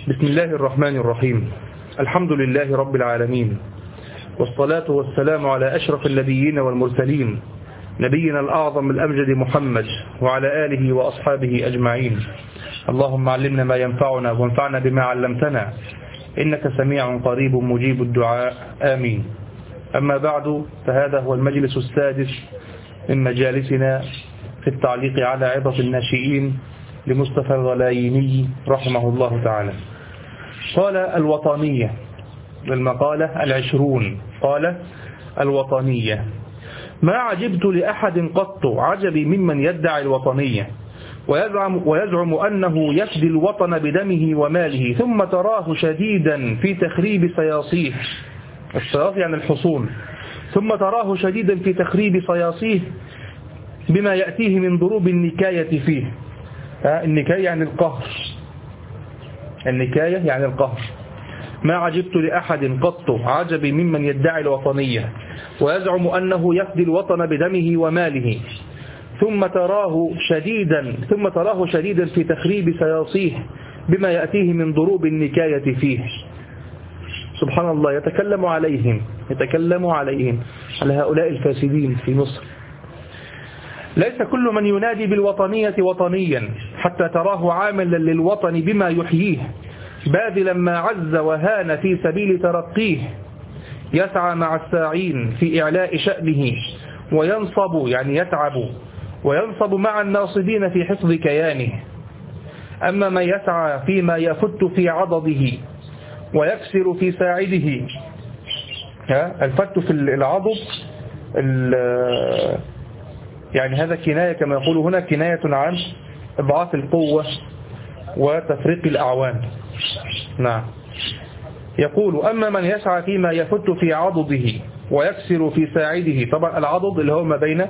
بسم الله الرحمن الرحيم. الحمد لله رب العالمين، والصلاة والسلام على أشرف النبيين والمرسلين، نبينا الأعظم الأمجد محمد وعلى آله وأصحابه أجمعين. اللهم علمنا ما ينفعنا وانفعنا بما علمتنا، إنك سميع قريب مجيب الدعاء، آمين. أما بعد، فهذا هو المجلس السادس من مجالسنا في التعليق على عظة الناشئين لمصطفى الغلايني رحمه الله تعالى. قال الوطنية، المقالة 20، قال الوطنية: ما عجبت لأحد قط عجبي ممن يدعي الوطنية ويزعم أنه يفدي الوطن بدمه وماله، ثم تراه شديدا في تخريب صياصيه، الصياص يعني الحصون، ثم تراه شديدا في تخريب صياصيه بما يأتيه من ضروب النكاية فيه. النكاية يعني القهر، النكاية يعني القهر. ما عجبت لأحد قط عجبي ممن يدعي الوطنية ويزعم أنه يفدي الوطن بدمه وماله، ثم تراه شديدا في تخريب صياصيه بما يأتيه من ضروب النكاية فيه. سبحان الله، يتكلم عليهم على هؤلاء الفاسدين في مصر. ليس كل من ينادي بالوطنية وطنيا حتى تراه عاملا للوطن بما يحييه، باذلا ما عز وهان في سبيل ترقيه، يسعى مع الساعين في إعلاء شأنه وينصب يعني يتعب وينصب مع الناصبين في حفظ كيانه. أما من يسعى فيما يفت في عضده ويكسر في ساعده، الفت في العضد يعني هذا كناية كما يقول هنا، كناية عن إضعاف القوة وتفريق الأعوان. نعم. يقول: أما من يسعى فيما يفت في عضده ويكسر في ساعده. طبعا العضد اللي هو ما بين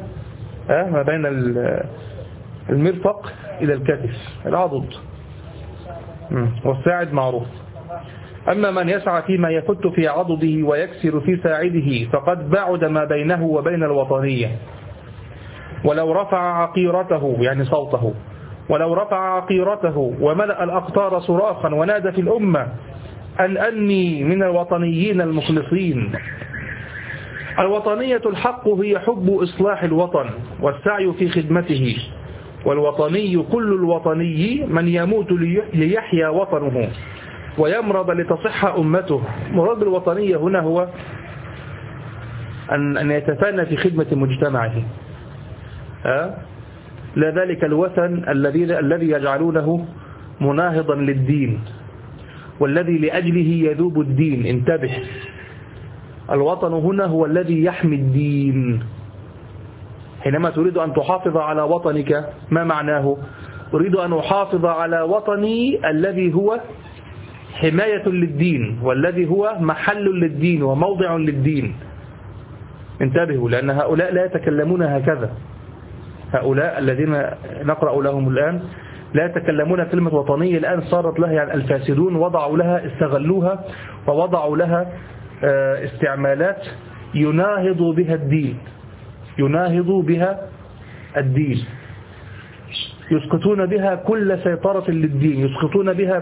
المرفق إلى الكتف، العضد، والساعد معروف. أما من يسعى فيما يفت في عضده ويكسر في ساعده فقد بعد ما بينه وبين الوطنية. ولو رفع عقيرته يعني صوته، ولو رفع عقيرته وملأ الأقطار صراخا ونادى في الأمة أني من الوطنيين المخلصين. الوطنية الحق هي حب إصلاح الوطن والسعي في خدمته، والوطني كل الوطني من يموت ليحيا وطنه ويمرض لتصح أمته. مراد الوطنية هنا هو أن يتفانى في خدمة مجتمعه، لا ذلك الوثن الذي يجعلونه مناهضا للدين والذي لأجله يذوب الدين. انتبه، الوطن هنا هو الذي يحمي الدين. حينما تريد أن تحافظ على وطنك، ما معناه؟ أريد أن أحافظ على وطني الذي هو حماية للدين والذي هو محل للدين وموضع للدين. انتبهوا، لأن هؤلاء لا يتكلمون هكذا. هؤلاء الذين نقرأ لهم الآن لا يتكلمون كلمة وطنية، الآن صارت لها يعني الفاسدون وضعوا لها، استغلوها ووضعوا لها استعمالات يناهض بها الدين، يسقطون بها كل سيطرة للدين، يسقطون بها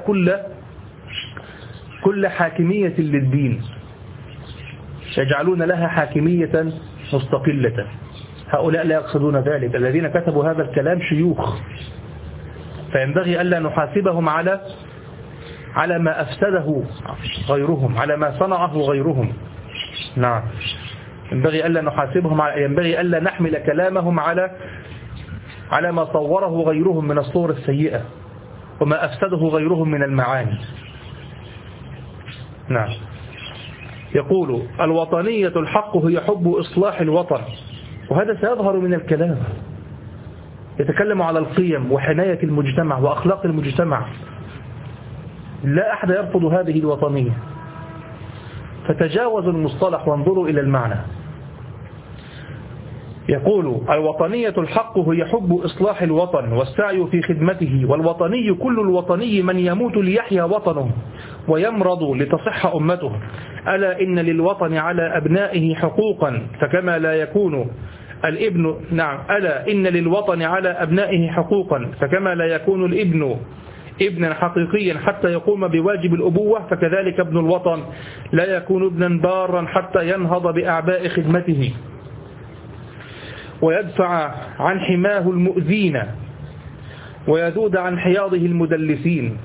كل حاكمية للدين، يجعلون لها حاكمية مستقلة. هؤلاء لا يقصدون ذلك. الذين كتبوا هذا الكلام شيوخ، فينبغي ألا نحاسبهم على ما أفسده غيرهم، على ما صنعه غيرهم. نعم، ينبغي ألا نحاسبهم، ينبغي ألا نحمل كلامهم على ما صوره غيرهم من الصور السيئة وما أفسده غيرهم من المعاني. نعم. يقول: الوطنية الحق هي حب إصلاح الوطن. وهذا سيظهر من الكلام، يتكلم على القيم وحماية المجتمع وأخلاق المجتمع. لا أحد يرفض هذه الوطنية، فتجاوزوا المصطلح وانظروا إلى المعنى. يقول: الوطنية الحق هي حب إصلاح الوطن والسعي في خدمته، والوطني كل الوطني من يموت ليحيا وطنه ويمرض لتصح أمته. ألا إن للوطن على أبنائه حقوقا فكما لا يكون الابن ألا إن للوطن على أبنائه حقوقا فكما لا يكون الابن ابنا حقيقيا حتى يقوم بواجب الأبوة، فكذلك ابن الوطن لا يكون ابنا بارا حتى ينهض بأعباء خدمته ويدفع عن حماه المؤذين ويذود عن حياضه المدلسين.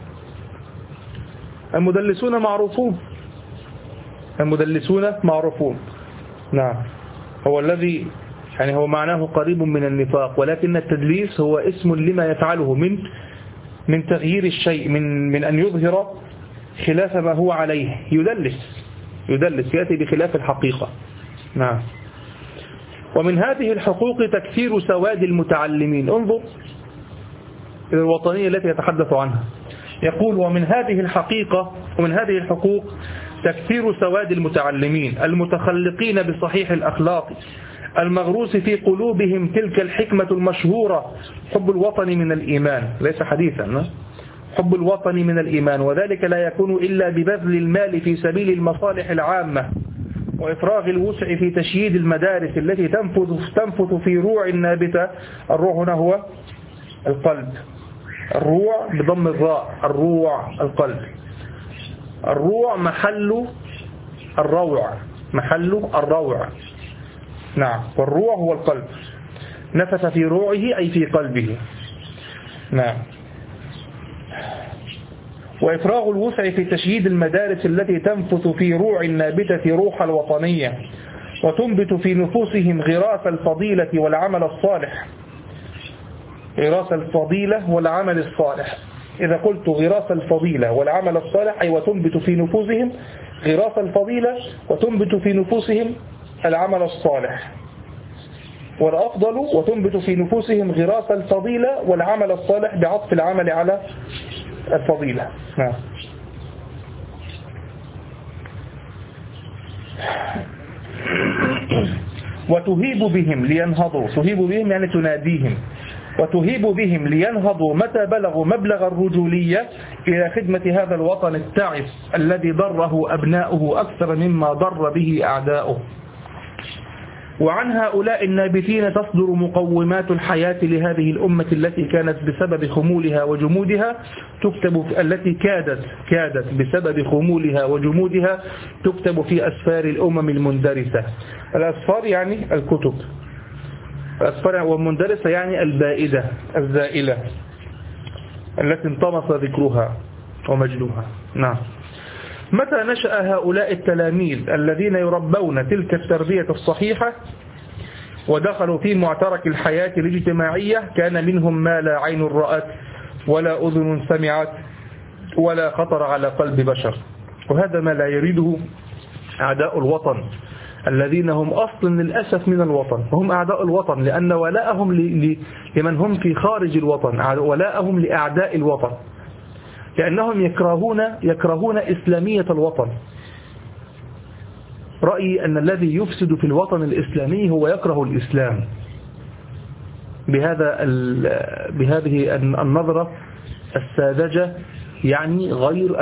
المدلسون معروفون، المدلسون معروفون. نعم، هو الذي يعني هو معناه قريب من النفاق، ولكن التدليس هو اسم لما يفعله من تغيير الشيء، من أن يظهر خلاف ما هو عليه. يدلس يأتي بخلاف الحقيقة. نعم. ومن هذه الحقوق تكثير سواد المتعلمين. انظر إلى الوطنية التي يتحدث عنها. يقول ومن هذه الحقيقة ومن هذه الحقوق تكثير سواد المتعلمين المتخلقين بصحيح الأخلاق المغروس في قلوبهم تلك الحكمة المشهورة: حب الوطن من الإيمان. ليس حديثا، حب الوطن من الإيمان، وذلك لا يكون إلا ببذل المال في سبيل المصالح العامة وإفراغ الوسع في تشييد المدارس التي تنفث في روع النابتة. الروع هنا هو القلب، الروع بضم الراء، الروع القلب. الروع محل الروع. نعم، والروع هو القلب. نفث في روعه أي في قلبه. نعم. وإفراغ الوسع في تشييد المدارس التي تنفث في روع النابتة روح الوطنية وتنبت في نفوسهم غراس الفضيلة والعمل الصالح. غراس الفضيلة والعمل الصالح. إذا قلت غراس الفضيلة والعمل الصالح أي وتنبت في نفوسهم غراس الفضيلة وتنبت في نفوسهم العمل الصالح، والأفضل وتنبت في نفوسهم غراس الفضيلة والعمل الصالح بعطف العمل على الفضيلة. نعم. وتهيب بهم لينهضوا. تهيب بهم يعني تناديهم. وتهيب بهم لينهضوا متى بلغوا مبلغ الرجولية إلى خدمة هذا الوطن التعس الذي ضره أبناؤه أكثر مما ضر به أعداؤه. وعن هؤلاء النابتين تصدر مقومات الحياة لهذه الأمة التي كانت بسبب خمولها وجمودها التي كادت بسبب خمولها وجمودها تكتب في أسفار الأمم المندرسة. الأسفار يعني الكتب، الأسفار والمندرسة يعني البائدة الزائلة التي انطمس ذكرها ومجدها. نعم. متى نشأ هؤلاء التلاميذ الذين يربون تلك التربية الصحيحة ودخلوا في معترك الحياة الاجتماعية كان منهم ما لا عين رأت ولا أذن سمعت ولا خطر على قلب بشر. وهذا ما لا يريده أعداء الوطن الذين هم أصلا للأسف من الوطن، وهم أعداء الوطن لأن ولاءهم لمن هم في خارج الوطن، ولاءهم لأعداء الوطن، لأنهم يكرهون إسلامية الوطن. رأيي أن الذي يفسد في الوطن الإسلامي هو يكره الإسلام بهذه النظرة الساذجة، يعني غير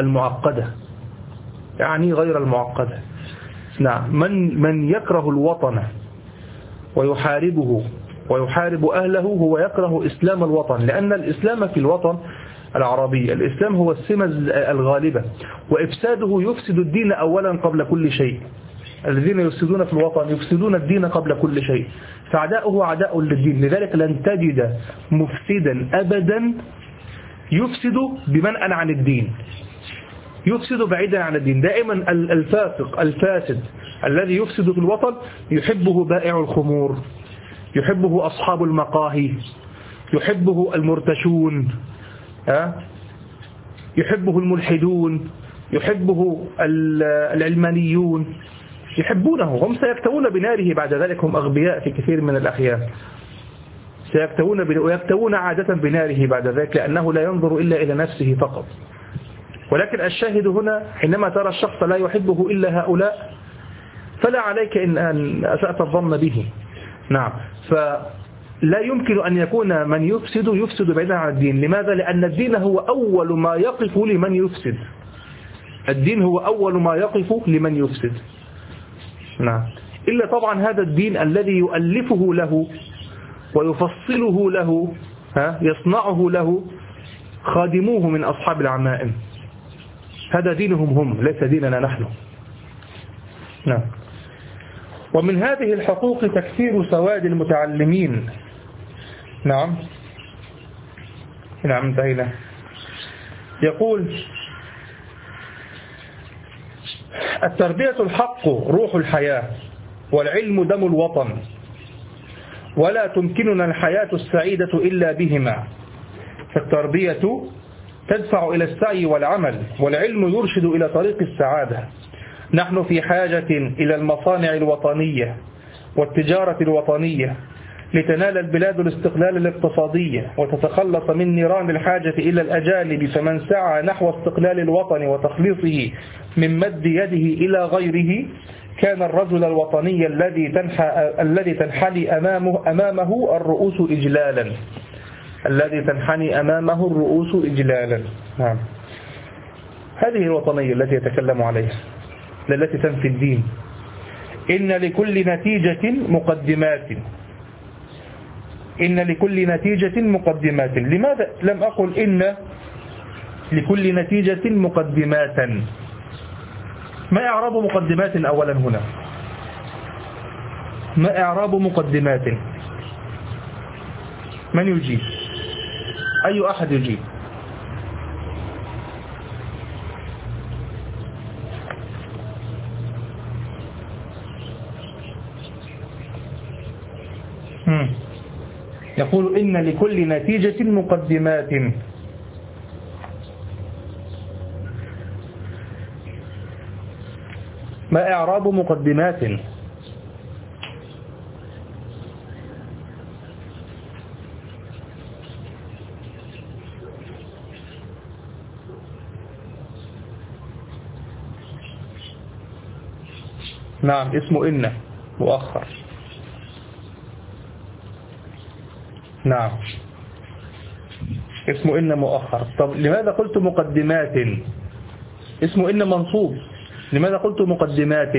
المعقدة. نعم. من يكره الوطن ويحاربه ويحارب أهله هو يكره إسلام الوطن، لأن الإسلام في الوطن العربي، الإسلام هو السمة الغالبة، وإفساده يفسد الدين أولا قبل كل شيء. الذين يفسدون في الوطن يفسدون الدين قبل كل شيء، فأعداؤه أعداء للدين. لذلك لن تجد مفسدا أبدا يفسد بمنأى عن الدين، يفسد بعيدا عن الدين. دائما الفاسد الذي يفسد في الوطن يحبه بائع الخمور، يحبه أصحاب المقاهي، يحبه المرتشون، يحبه الملحدون، يحبه العلمانيون، يحبونه. هم سيكتوون بناره بعد ذلك، هم أغبياء في كثير من الأحيان، ويكتوون عادة بناره بعد ذلك، لأنه لا ينظر إلا إلى نفسه فقط. ولكن الشاهد هنا حينما ترى الشخص لا يحبه إلا هؤلاء فلا عليك إن أسأت الظن به. نعم. فلا يمكن أن يكون من يفسد بعيدا عن الدين. لماذا؟ لأن الدين هو أول ما يقف لمن يفسد. الدين هو أول ما يقف لمن يفسد. نعم. إلا طبعا هذا الدين الذي يؤلفه له ويفصله له، يصنعه له خادموه من أصحاب العمائم. هذا دينهم هم، ليس ديننا نحن. نعم. ومن هذه الحقوق تكثير سواد المتعلمين. نعم انتهينا. يقول: التربية الحق روح الحياة، والعلم دم الوطن، ولا تمكننا الحياة السعيدة إلا بهما. فالتربية تدفع إلى السعي والعمل، والعلم يرشد إلى طريق السعادة. نحن في حاجة إلى المصانع الوطنية والتجارة الوطنية لتنال البلاد الاستقلال الاقتصادي وتتخلص من نيران الحاجة إلى الأجانب. فمن سعى نحو استقلال الوطن وتخليصه من مد يده إلى غيره كان الرجل الوطني الذي تنحني أمامه الرؤوس إجلالا. الذي تنحني أمامه الرؤوس إجلالا. نعم. هذه الوطنية التي يتكلم عليها، التي تنفي الدين. إن لكل نتيجة مقدمات. إن لكل نتيجة مقدمات. لماذا لم أقل إن لكل نتيجة مقدمات؟ ما إعراب مقدمات أولا هنا؟ ما إعراب مقدمات؟ من يجيب؟ أي أحد يجيب؟ يقول إن لكل نتيجة مقدمات. ما إعراب مقدمات؟ نعم، اسمه إن مؤخر. نعم، اسمه إن مؤخر. طب لماذا قلت مقدمات؟ اسمه إن منصوب، لماذا قلت مقدمات؟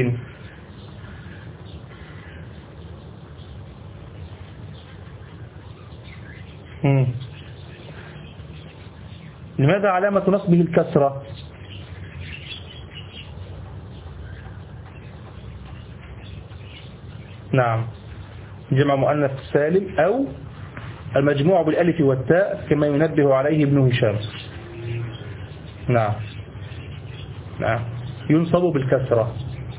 لماذا علامة نصبه الكسرة؟ نعم، جمع مؤنث سالم أو المجموع بالألف والتاء كما ينبه عليه ابن هشام. نعم نعم، ينصب بالكسرة.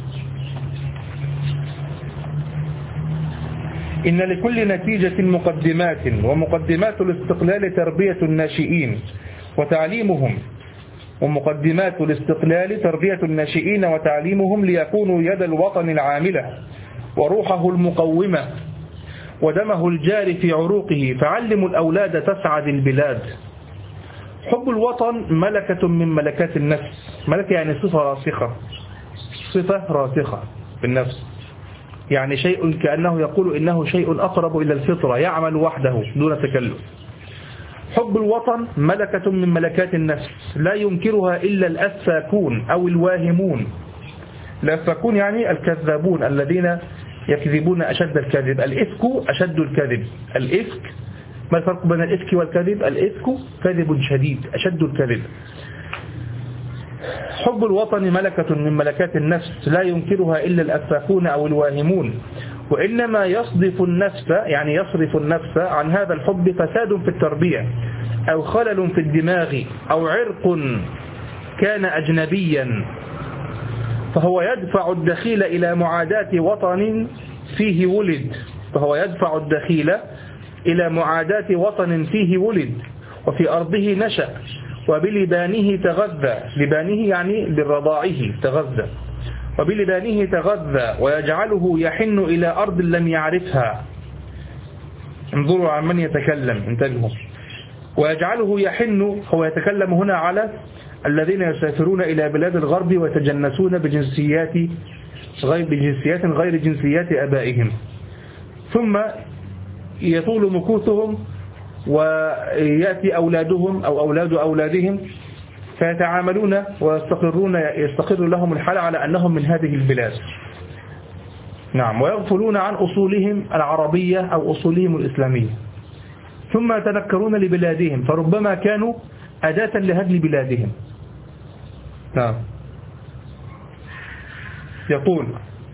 إن لكل نتيجة مقدمات، ومقدمات الاستقلال تربية الناشئين وتعليمهم. ومقدمات الاستقلال تربية الناشئين وتعليمهم ليكونوا يد الوطن العاملة وروحه المقومة ودمه الجاري في عروقه. فعلموا الأولاد تسعد البلاد. حب الوطن ملكة من ملكات النفس. ملكة يعني صفة راسخة، صفة راسخة في النفس، يعني شيء كأنه يقول إنه شيء أقرب إلى الفطرة، يعمل وحده دون تكلف. حب الوطن ملكة من ملكات النفس لا ينكرها إلا الأفاكون أو الواهمون. الأفاكون يعني الكذابون الذين يكذبون أشد الكذب. الإفك أشد الكذب. الإفك، ما الفرق بين الإفك والكذب؟ الإفك كذب شديد، أشد الكذب. حب الوطن ملكة من ملكات النفس لا ينكرها إلا الأفاكون أو الواهمون. وإنما يصدف النفس، يعني يصرف النفس عن هذا الحب فساد في التربية أو خلل في الدماغ أو عرق كان أجنبيا، فهو يدفع الدخيل إلى معاداة وطن فيه ولد. فهو يدفع الدخيل إلى معاداة وطن فيه ولد وفي أرضه نشأ وبلبانه تغذى. لبانه يعني بالرضاعه تغذى. وبلبانه تغذى ويجعله يحن إلى أرض لم يعرفها. انظروا عن من يتكلم، انتبهوا. ويجعله يحن، هو يتكلم هنا على الذين يسافرون إلى بلاد الغرب ويتجنسون بجنسيات غير جنسيات أبائهم، ثم يطول مكوثهم ويأتي أولادهم أو أولاد أولادهم فيتعاملون ويستقرون، يستقر لهم الحال على أنهم من هذه البلاد. نعم، ويغفلون عن أصولهم العربية أو أصولهم الإسلامية، ثم يتنكرون لبلادهم، فربما كانوا أداة لهدم بلادهم. نعم. يقول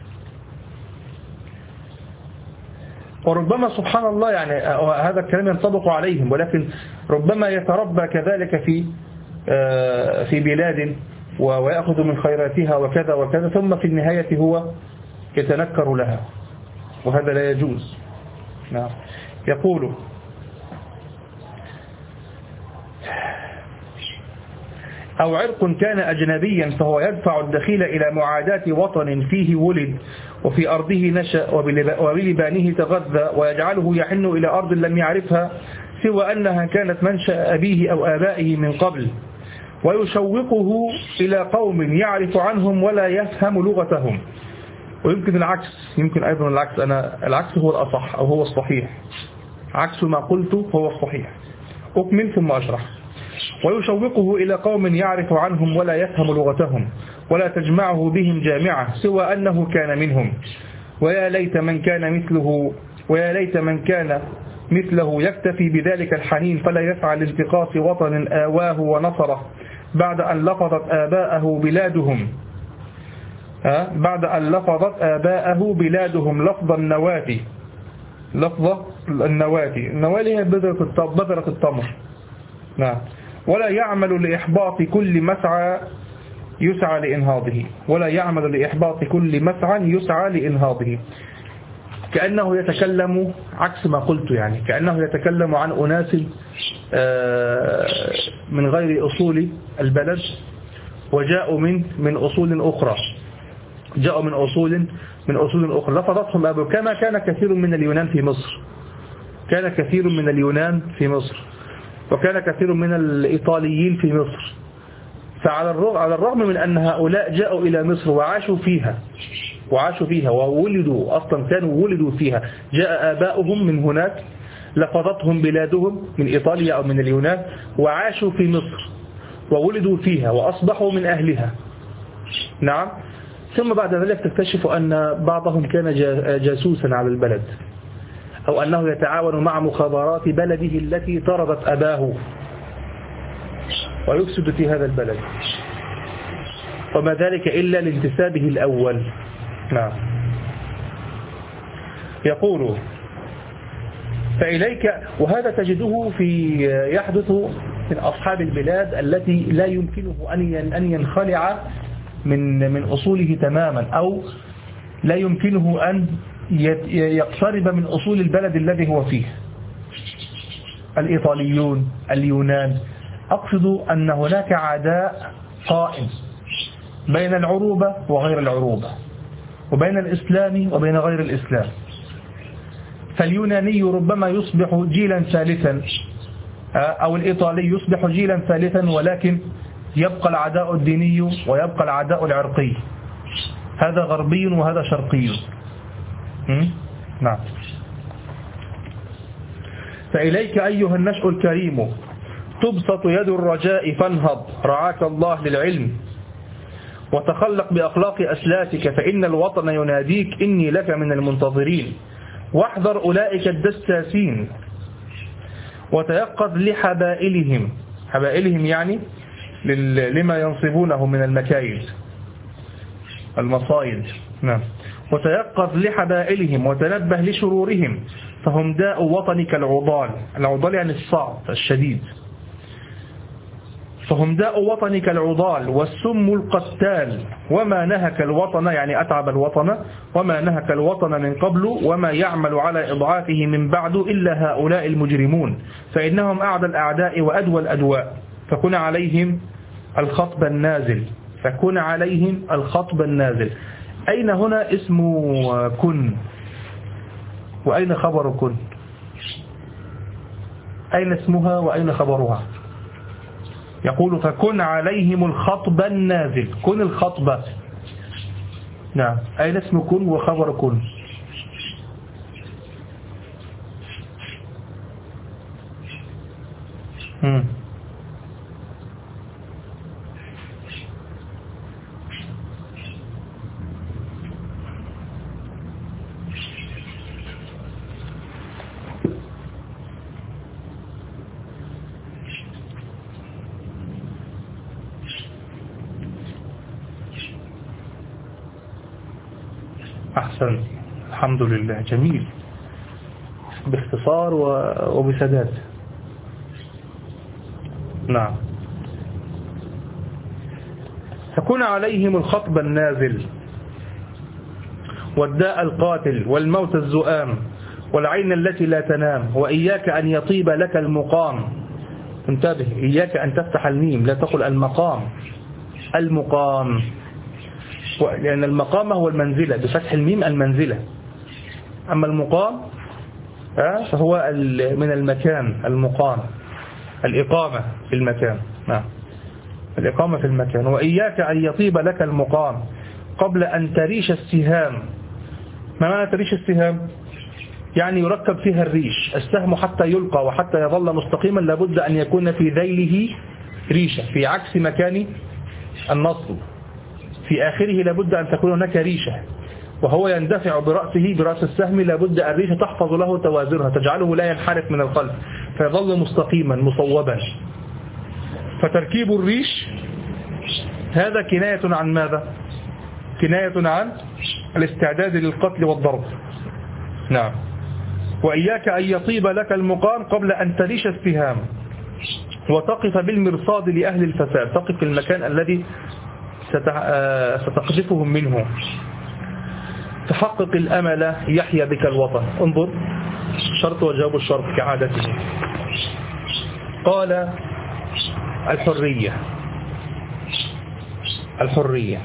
وربما سبحان الله يعني هذا الكلام ينطبق عليهم، ولكن ربما يتربى كذلك في بلاد ويأخذ من خيراتها وكذا وكذا، ثم في النهاية هو يتنكر لها، وهذا لا يجوز. نعم. يقول أو عرق كان أجنبيا فهو يدفع الدخيل إلى معاداة وطن فيه ولد وفي أرضه نشأ وبلبانه تغذى، ويجعله يحن إلى أرض لم يعرفها سوى أنها كانت منشأ أبيه أو آبائه من قبل، ويشوقه إلى قوم يعرف عنهم ولا يفهم لغتهم. ويمكن العكس، يمكن أيضا العكس، العكس هو الأصح أو هو الصحيح، عكس ما قلت هو الصحيح. أكمل ثم أشرح. ويشوقه إلى قوم يعرف عنهم ولا يفهم لغتهم ولا تجمعه بهم جامعة سوى أنه كان منهم، ويا ليت من كان مثله يكتفي بذلك الحنين فلا يسعى لالتقاط وطن آواه ونصره بعد أن لفظت آباءه بلادهم لفظ النواتي. النواتي هي بذرة التمر. نعم. ولا يعمل لإحباط كل مسعى يسعى لإنهاضه. كأنه يتكلم عكس ما قلت، يعني كأنه يتكلم عن أناس من غير أصول البلد، وجاءوا من أصول أخرى، لفظتهم أبو، كما كان كثير من اليونان في مصر، وكان كثير من الإيطاليين في مصر. فعلى الرغم من أن هؤلاء جاءوا إلى مصر وعاشوا فيها وولدوا، أصلا كانوا ولدوا فيها، جاء آباؤهم من هناك، لفظتهم بلادهم من إيطاليا أو من اليونان، وعاشوا في مصر وولدوا فيها وأصبحوا من أهلها. نعم. ثم بعد ذلك تكتشف أن بعضهم كان جاسوسا على البلد، أو أنه يتعاون مع مخابرات بلده التي طردت أباه ويفسد في هذا البلد، وما ذلك إلا لانتسابه الأول. نعم. يقول فإليك، وهذا تجده يحدث من أصحاب البلاد التي لا يمكنه أن ينخلع من أصوله تماما، أو لا يمكنه أن يقترب من أصول البلد الذي هو فيه. الإيطاليون، اليونان، أقصد أن هناك عداء قائم بين العروبة وغير العروبة، وبين الإسلام وبين غير الإسلام. فاليوناني ربما يصبح جيلا ثالثا، أو الإيطالي يصبح جيلا ثالثا، ولكن يبقى العداء الديني ويبقى العداء العرقي. هذا غربي وهذا شرقي. نعم. فإليك أيها النشء الكريم تبسط يد الرجاء فانهض رعاك الله للعلم، وتخلق بأخلاق أسلافك فإن الوطن يناديك إني لك من المنتظرين، واحذر أولئك الدساسين وتيقظ لحبائلهم، حبائلهم يعني لما ينصبونه من المكايد المصايد. نعم. وتيقظ لحبائلهم وتنبه لشرورهم فهم داء وطنك العضال يعني الصعب الشديد، فهم داء وطنك العضال والسم القتال، وما نهك الوطن يعني أتعب الوطن، وما نهك الوطن من قبل وما يعمل على إضعافه من بعد إلا هؤلاء المجرمون، فإنهم أعدى الأعداء وأدوى الأدواء، فكن عليهم الخطب النازل. أين هنا اسم كن، وأين خبر كن؟ أين اسمها وأين خبرها؟ يقول فكن عليهم الخطب النازل، كن الخطبة. نعم. أين اسم كن وخبر كن؟ أحسن، الحمد لله، جميل، باختصار وبسداد. نعم. تكون عليهم الخطب النازل والداء القاتل والموت الزؤام والعين التي لا تنام، وإياك أن يطيب لك المقام. انتبه، إياك أن تفتح الميم، لا تقل المقام، المقام، لأن المقام هو المنزلة، بفتح الميم المنزلة، أما المقام فهو من المكان، المقام، الإقامة في المكان. نعم، الإقامة في المكان. وإياك أن يطيب لك المقام قبل أن تريش السهام. ما معنى تريش السهام؟ يعني يركب فيها الريش، السهم حتى يلقى وحتى يظل مستقيما لابد أن يكون في ذيله ريشة، في عكس مكان النصب، في آخره لابد أن تكون هناك ريشة، وهو يندفع برأسه برأس السهم، لابد الريشة تحفظ له توازنها، تجعله لا ينحرف من الخلف، فيظل مستقيما مصوبا. فتركيب الريش هذا كناية عن ماذا؟ كناية عن الاستعداد للقتل والضرب. نعم. وإياك أن يطيب لك المقام قبل أن تريش السهام، وتقف بالمرصاد لأهل الفساد، تقف في المكان الذي ستقذفهم منه. تحقق الأمل يحيى بك الوطن. انظر، شرط وجواب الشرط كعادته. قال الحرية، الحرية.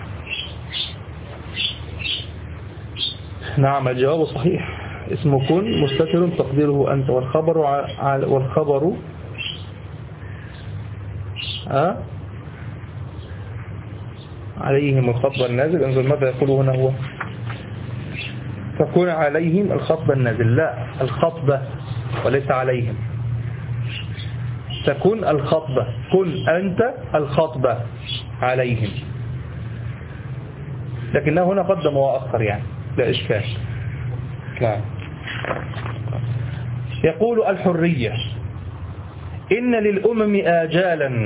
نعم، الجواب صحيح. اسم كن مستتر تقديره أنت، والخبر عليهم الخطب النازل. انظر ماذا يقول هنا هو، تكون عليهم الخطب النازل، لا، الخطبة وليس عليهم. تكون الخطبة، كن أنت الخطبة عليهم، لكنه هنا قدم وأخر يعني لا إشكال. نعم. يقول الحرية: إن للأمم آجالا،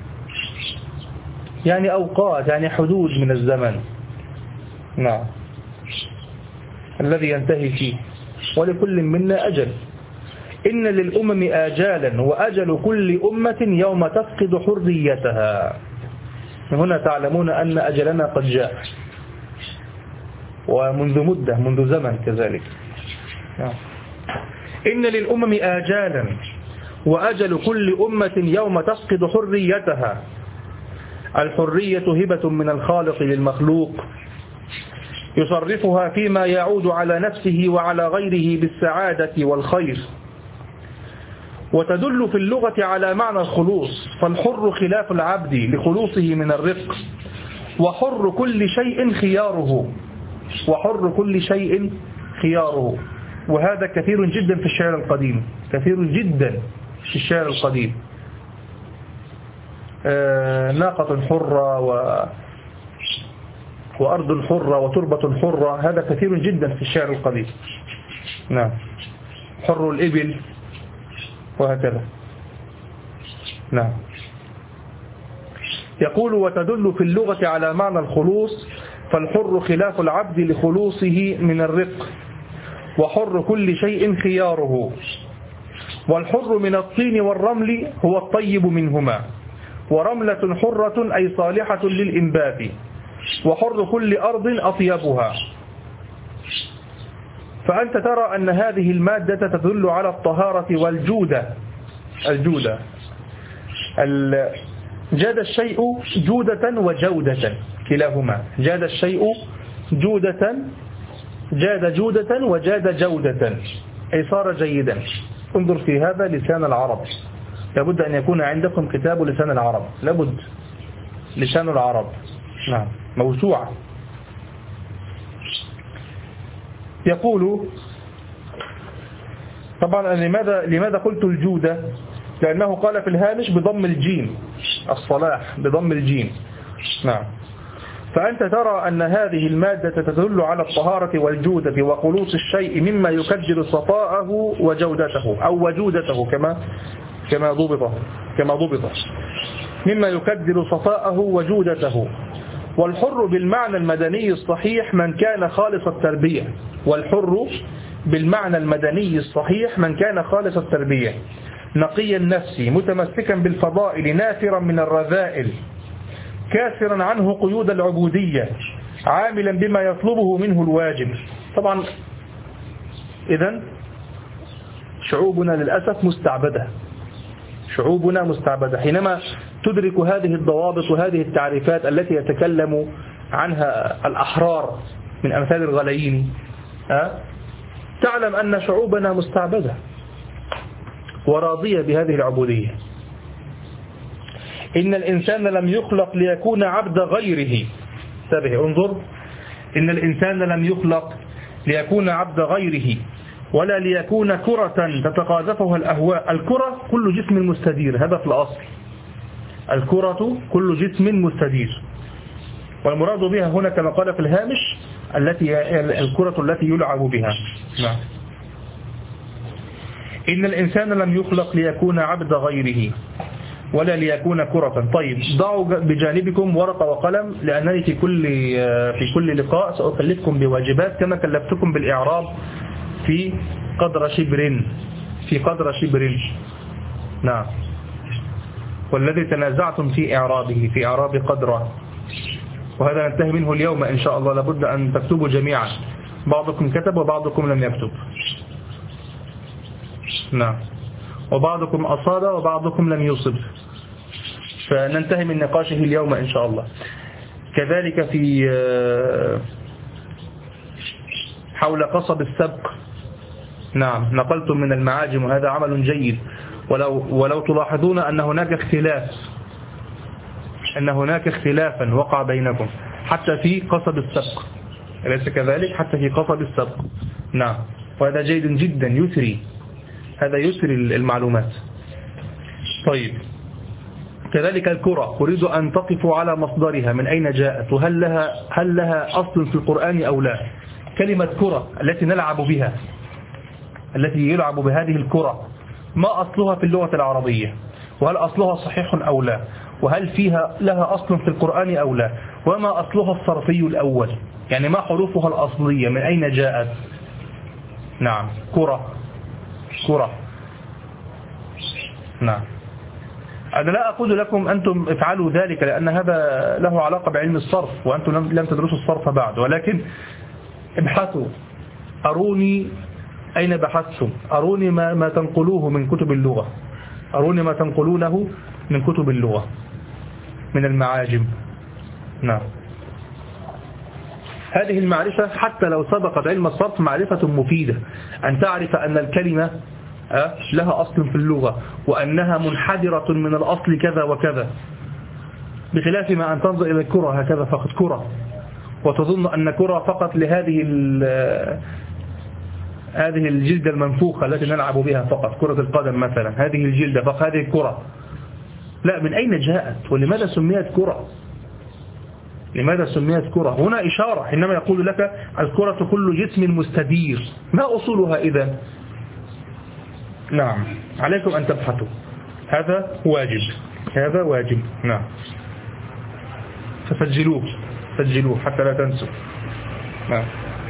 يعني أوقات، يعني حدود من الزمن. نعم، الذي ينتهي فيه، ولكل منا أجل. إن للأمم آجالا، وأجل كل أمة يوم تفقد حريتها. هنا تعلمون أن أجلنا قد جاء، ومنذ مدة، منذ زمن كذلك. إن للأمم آجالا، وأجل كل أمة يوم تفقد حريتها. الحرية هبة من الخالق للمخلوق، يصرفها فيما يعود على نفسه وعلى غيره بالسعادة والخير، وتدل في اللغة على معنى الخلوص، فالحر خلاف العبد لخلوصه من الرق، وحر كل شيء خياره، وحر كل شيء خياره. وهذا كثير جدا في الشعر القديم، كثير جدا في الشعر القديم. ناقة حرة وأرض حرة وتربة حرة، هذا كثير جدا في الشعر القديم. نعم، حر الإبل وهكذا. نعم. يقول: وتدل في اللغة على معنى الخلوص، فالحر خلاف العبد لخلوصه من الرق، وحر كل شيء خياره. والحر من الطين والرمل هو الطيب منهما، ورملة حرة أي صالحة للإنبات، وحر كل أرض أطيبها. فأنت ترى أن هذه المادة تدل على الطهارة والجودة. الجودة، جاد الشيء جودة وجودة، كلاهما. جاد الشيء جودة، جاد جودة وجاد جودة، أي صار جيدا. انظر في هذا لسان العرب، لابد أن يكون عندكم كتاب لسان العرب، لابد. لسان العرب، نعم، موسوعة. يقول طبعا لماذا قلت الجودة؟ لأنه قال في الهامش بضم الجيم، الصلاح بضم الجيم. نعم. فأنت ترى أن هذه المادة تدل على الطهارة والجودة وخلوص الشيء مما يكدر صفاءه وجودته، أو وجودته كما ضبط، مما يكدر صفاءه وجودته، والحر بالمعنى المدني الصحيح من كان خالص التربية. والحر بالمعنى المدني الصحيح من كان خالص التربية نقي النفس متمسكا بالفضائل نافرا من الرذائل كاسرا عنه قيود العبودية عاملا بما يطلبه منه الواجب. طبعا إذن شعوبنا للأسف مستعبدة، شعوبنا مستعبدة. حينما تدرك هذه الضوابط وهذه التعريفات التي يتكلم عنها الأحرار من أمثال الغليين تعلم أن شعوبنا مستعبدة وراضية بهذه العبودية. إن الإنسان لم يخلق ليكون عبد غيره. انتبه انظر، إن الإنسان لم يخلق ليكون عبد غيره ولا ليكون كرة تتقاذفها الأهواء. الكرة كل جسم مستدير، هذا في الأصل. الكرة كل جسم مستدير، والمراد بها هنا كما قال في الهامش الكرة التي يلعب بها. نعم. إن الإنسان لم يخلق ليكون عبد غيره ولا ليكون كرة. طيب ضعوا بجانبكم ورقة وقلم، لأنني في كل لقاء سأكلفكم بواجبات كما كلفتكم بالإعراب في قدر شبر. نعم. والذي تنازعتم في إعرابه في إعراب قدره، وهذا ننتهي منه اليوم إن شاء الله. لابد أن تكتبوا جميعا، بعضكم كتب وبعضكم لم يكتب. نعم. وبعضكم أصاب وبعضكم لم يصب، فننتهي من نقاشه اليوم إن شاء الله. كذلك في حول قصب السبق. نعم، نقلتم من المعاجم وهذا عمل جيد، ولو تلاحظون أن هناك اختلافا وقع بينكم حتى في قصب السبق، أليس كذلك؟ حتى في قصب السبق. نعم، وهذا جيد جدا، هذا يسري المعلومات. طيب كذلك الكرة، أريد أن تقفوا على مصدرها، من أين جاءت وهل لها أصل في القرآن أو لا. كلمة كرة التي نلعب بها، التي يلعب بهذه الكرة، ما أصلها في اللغة العربية؟ وهل أصلها صحيح أو لا؟ وهل لها أصل في القرآن أو لا؟ وما أصلها الصرفي الأول؟ يعني ما حروفها الأصلية، من أين جاءت؟ نعم، كرة. نعم. أنا لا أقول لكم أنتم افعلوا ذلك، لأن هذا له علاقة بعلم الصرف وأنتم لم تدرسوا الصرف بعد، ولكن ابحثوا، أروني أين بحثتم، أروني ما تنقلوه من كتب اللغة، أروني ما تنقلونه من كتب اللغة من المعاجم. نعم. هذه المعرفة حتى لو سبقت علم الصرف معرفة مفيدة، أن تعرف أن الكلمة لها أصل في اللغة وأنها منحدرة من الأصل كذا وكذا، بخلاف ما أن تنظر إلى الكرة هكذا فقط كرة، وتظن أن كرة فقط لهذه الجلدة المنفوخة التي نلعب بها فقط، كرة القدم مثلا، هذه الجلدة فقط، هذه الكرة. لا، من أين جاءت ولماذا سميت كرة؟ لماذا سميت كرة؟ هنا إشارة حينما يقول لك الكرة كل جسم مستدير، ما أصولها إذن؟ نعم، عليكم أن تبحثوا، هذا واجب. نعم، فسجلوه حتى لا تنسوا. نعم.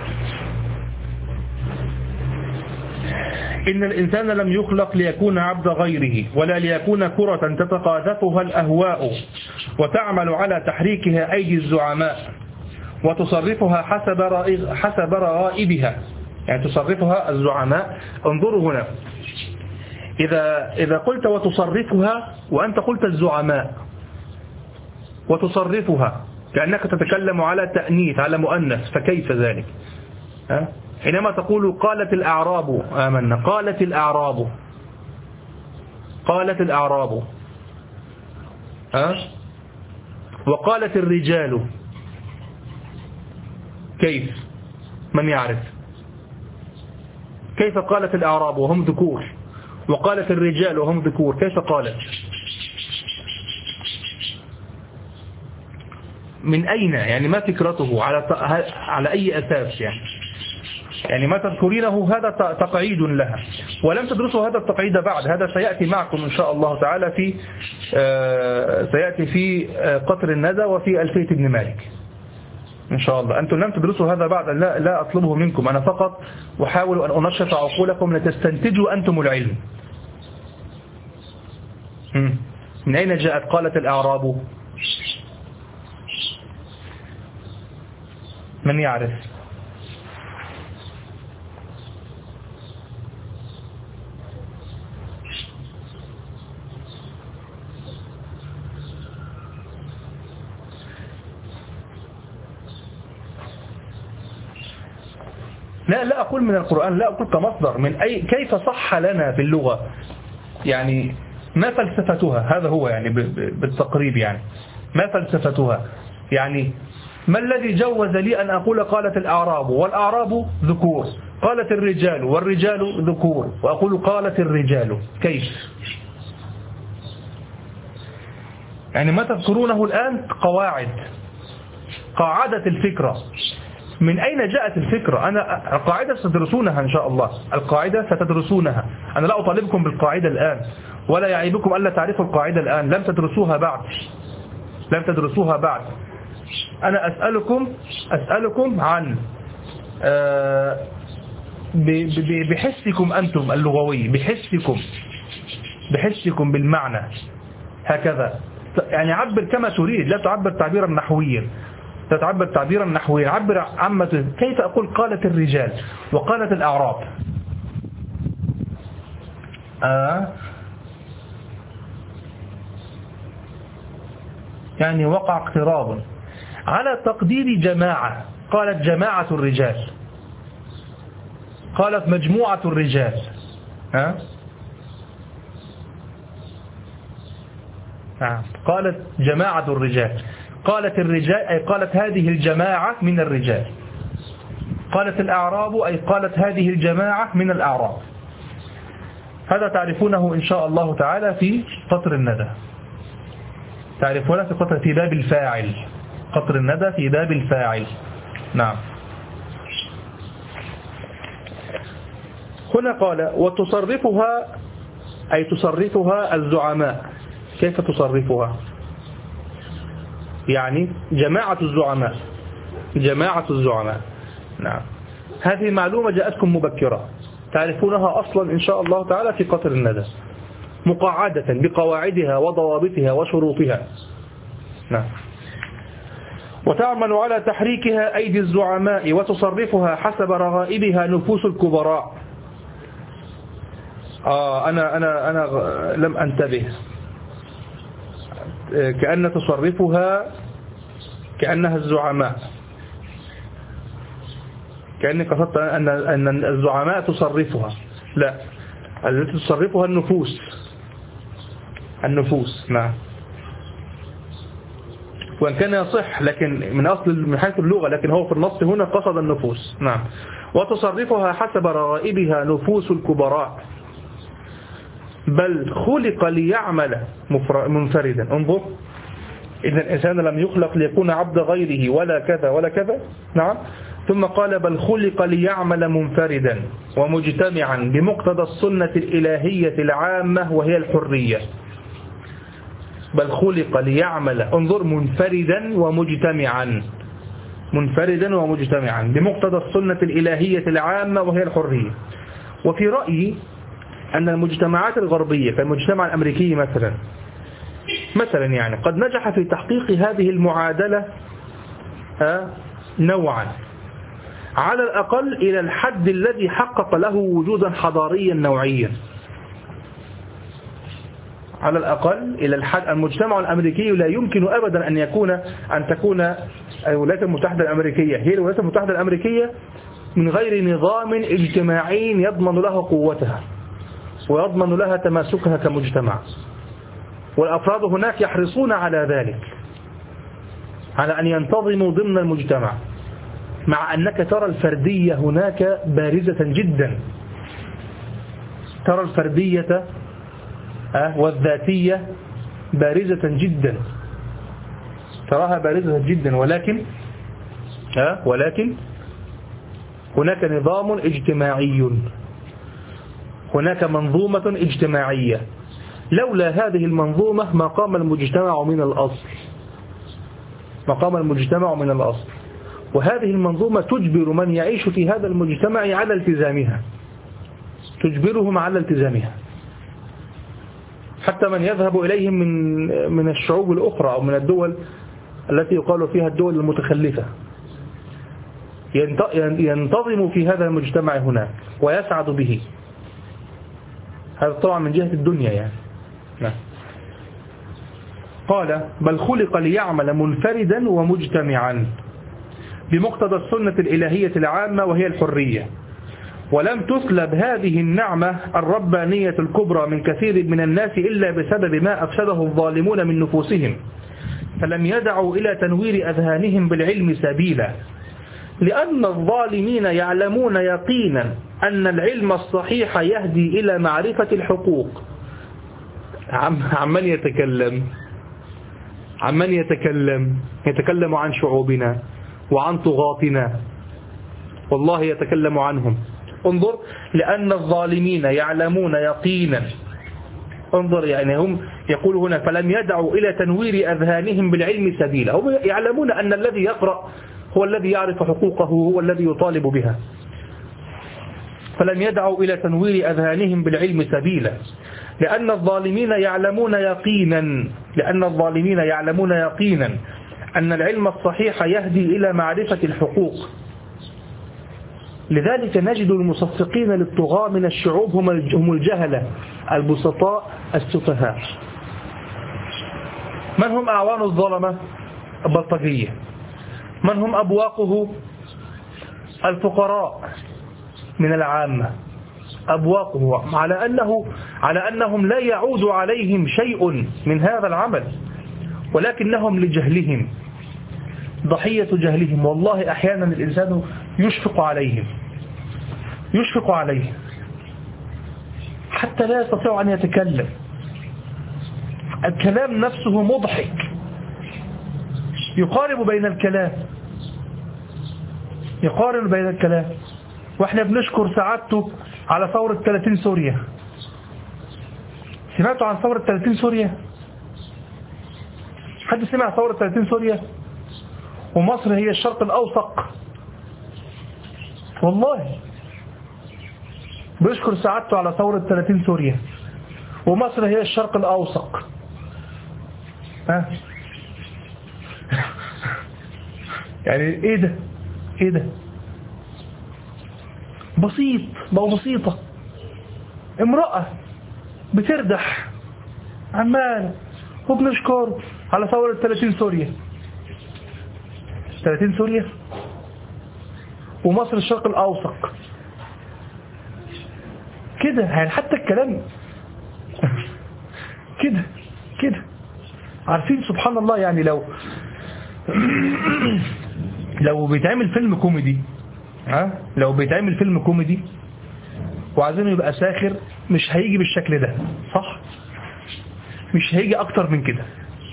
إن الإنسان لم يخلق ليكون عبد غيره ولا ليكون كرة تتقاذفها الأهواء وتعمل على تحريكها أيدي الزعماء وتصرفها حسب رغائبها، يعني تصرفها الزعماء. انظروا هنا، إذا قلت وتصرفها وأنت قلت الزعماء وتصرفها كأنك تتكلم على تأنيث، على مؤنث، فكيف ذلك؟ حينما تقول قالت الأعراب آمنا، قالت الأعراب وقالت الرجال، كيف؟ من يعرف؟ كيف قالت الأعراب وهم ذكور وقالت الرجال وهم ذكور؟ كيف قالت؟ من أين؟ يعني ما فكرته؟ على أي أساس؟ يعني ما تذكرينه هذا تقعيد لها، ولم تدرسوا هذا التقعيد بعد. هذا سيأتي معكم إن شاء الله تعالى في سيأتي في قطر الندى وفي ألفية ابن مالك إن شاء الله. أنتم لم تدرسوا هذا بعد، لا أطلبه منكم، أنا فقط أحاول أن أنشط عقولكم لتستنتجوا أنتم العلم. من أين جاءت قالت الأعراب؟ من يعرف؟ لا أقول من القرآن، لا أقول كمصدر، من أي كيف صح لنا في اللغة، يعني ما فلسفتها، هذا هو يعني بالتقريب، يعني ما فلسفتها، يعني ما الذي جوز لي أن أقول قالت الأعراب والأعراب ذكور، قالت الرجال والرجال ذكور، وأقول قالت الرجال، كيف؟ يعني ما تذكرونه الآن قواعد، قاعدة الفكرة، من أين جاءت الفكرة؟ أنا القاعدة ستدرسونها إن شاء الله، القاعدة ستدرسونها، أنا لا أطالبكم بالقاعدة الآن، ولا يعيبكم ألا تعرفوا القاعدة الآن، لم تدرسوها بعد. أنا أسألكم عن بحسكم أنتم اللغوي، بحسكم بالمعنى هكذا، يعني عبر كما تريد، لا تعبر تعبيرا نحويا، تتعبر تعبيرا نحويا، عبر عامة. كيف أقول قالت الرجال وقالت الأعراب؟ يعني وقع اقتراب على تقدير جماعة، قالت جماعة الرجال، قالت مجموعة الرجال، قالت جماعة الرجال، قالت الرجال أي قالت هذه الجماعة من الرجال، قالت الأعراب أي قالت هذه الجماعة من الأعراب. هذا تعرفونه إن شاء الله تعالى في قطر الندى، تعرفونه في باب الفاعل، قطر الندى في باب الفاعل. نعم. هنا قال وتصرفها أي تصرفها الزعماء. كيف تصرفها؟ يعني جماعة الزعماء. نعم. هذه معلومة جاءتكم مبكرة، تعرفونها أصلا إن شاء الله تعالى في قطر الندى، مقعدة بقواعدها وضوابطها وشروطها. نعم. وتعمل على تحريكها أيدي الزعماء وتصرفها حسب رغائبها نفوس الكبراء. أنا لم أنتبه، كأن تصرفها كأنها الزعماء، كأني قصدت أن الزعماء تصرفها، لا، التي تصرفها النفوس. نعم. وإن كان يصح لكن من حيث اللغة، لكن هو في النص هنا قصد النفوس. نعم. وتصرفها حسب رغائبها نفوس الكبراء، بل خلق ليعمل منفردا. انظر، إذا الإنسان لم يخلق ليكون عبد غيره ولا كذا ولا كذا. نعم. ثم قال بل خلق ليعمل منفردا ومجتمعا بمقتضى السنة الإلهية العامة وهي الحرية. بل خلق ليعمل، انظر، منفردا ومجتمعا بمقتضى السنة الإلهية العامة وهي الحرية. وفي رأيي أن المجتمعات الغربية كالمجتمع الأمريكي مثلا يعني قد نجح في تحقيق هذه المعادلة نوعا، على الأقل إلى الحد الذي حقق له وجودا حضاريا نوعيا. على الأقل إلى الحد، المجتمع الأمريكي لا يمكن أبدا أن تكون الولايات المتحدة الأمريكية هي الولايات المتحدة الأمريكية من غير نظام اجتماعي يضمن لها قوتها ويضمن لها تماسكها كمجتمع. والأفراد هناك يحرصون على ذلك، على أن ينتظموا ضمن المجتمع، مع أنك ترى الفردية هناك بارزة جدا، ترى الفردية والذاتية بارزة جدا، تراها بارزة جدا، ولكن هناك نظام اجتماعي، هناك منظومة اجتماعية لولا هذه المنظومة ما قام المجتمع من الأصل، ما قام المجتمع من الأصل. وهذه المنظومة تجبر من يعيش في هذا المجتمع على التزامها، تجبرهم على التزامها، حتى من يذهب إليهم من الشعوب الأخرى أو من الدول التي يقال فيها الدول المتخلفة، ينتظم في هذا المجتمع هناك ويسعد به. هذا طبعا من جهة الدنيا يعني. قال بل خلق ليعمل منفردا ومجتمعا بمقتضى السنة الإلهية العامة وهي الحرية، ولم تسلب هذه النعمة الربانية الكبرى من كثير من الناس إلا بسبب ما أفسده الظالمون من نفوسهم، فلم يدعوا إلى تنوير أذهانهم بالعلم سبيلا، لأن الظالمين يعلمون يقينا أن العلم الصحيح يهدي إلى معرفة الحقوق. عمن يتكلم عن شعوبنا وعن طغاتنا، والله يتكلم عنهم. انظر، لأن الظالمين يعلمون يقينا، انظر يعني هم يقول هنا فلم يدعوا إلى تنوير أذهانهم بالعلم سبيلا، هم يعلمون أن الذي يقرأ هو الذي يعرف حقوقه، هو الذي يطالب بها. فلم يدعوا إلى تنوير أذهانهم بالعلم سبيلا، لأن الظالمين يعلمون يقينا أن العلم الصحيح يهدي إلى معرفة الحقوق. لذلك نجد المصفقين للطغاة من الشعوب هم الجهلة البسطاء السفهاء. من هم أعوان الظلمة؟ البلطجية. من هم أبواقه؟ الفقراء من العامة. أبواقه على أنهم لا يعود عليهم شيء من هذا العمل، ولكنهم لجهلهم ضحية جهلهم. والله أحيانا الإنسان يشفق عليهم حتى لا يستطيع أن يتكلم. الكلام نفسه مضحك، يقارن بين الكلام. واحنا بنشكر سعادته على ثورة 30 سوريا. سمعتوا عن ثورة 30 سوريا؟ حد سمع ثورة 30 سوريا؟ ومصر هي الشرق الأوسط. والله بشكر سعادته على ثورة 30 سوريا، ومصر هي الشرق الأوسط. يعني ايه ده بسيطة. امرأة بتردح عمال وبنشكر على ثورة 30 سوريا. 30 سوريا ومصر الشرق الأوسط كده. يعني حتى الكلام كده. عارفين سبحان الله، يعني لو بيتعمل فيلم كوميدي وعايزينه يبقى ساخر، مش هيجي بالشكل ده، صح؟ مش هيجي اكتر من كده،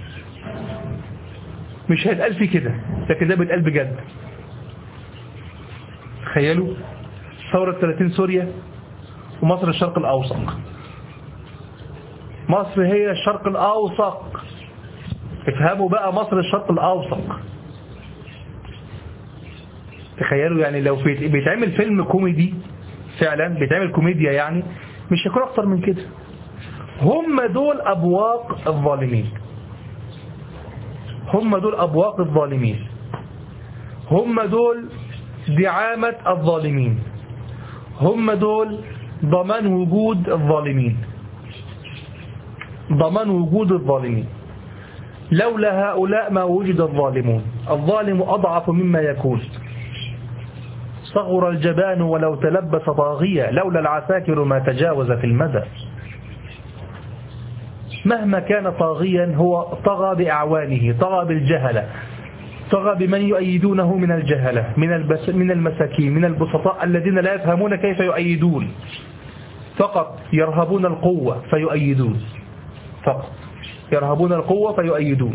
مش هيتقال فيه كده، لكن ده بيتقال بجد. تخيلوا ثورة 30 سوريا ومصر الشرق الأوسط. مصر هي الشرق الأوسط. افهموا بقى، مصر الشرق الأوسط. تخيلوا يعني لو بيتعمل فيلم كوميدي فعلا، بيتعمل كوميديا، يعني مش هيكون اكتر من كده. هم دول ابواق الظالمين، هم دول دعامة الظالمين، هم دول ضمان وجود الظالمين. لولا هؤلاء ما وجد الظالمون. الظالم أضعف مما يكون. صغر الجبان ولو تلبس طاغية، لولا العساكر ما تجاوز في المدى. مهما كان طاغيا هو طغى بأعوانه، طغى بالجهلة، طغى بمن يؤيدونه من الجهلة، من المساكين، من البسطاء الذين لا يفهمون كيف يؤيدون، فقط يرهبون القوة فيؤيدون،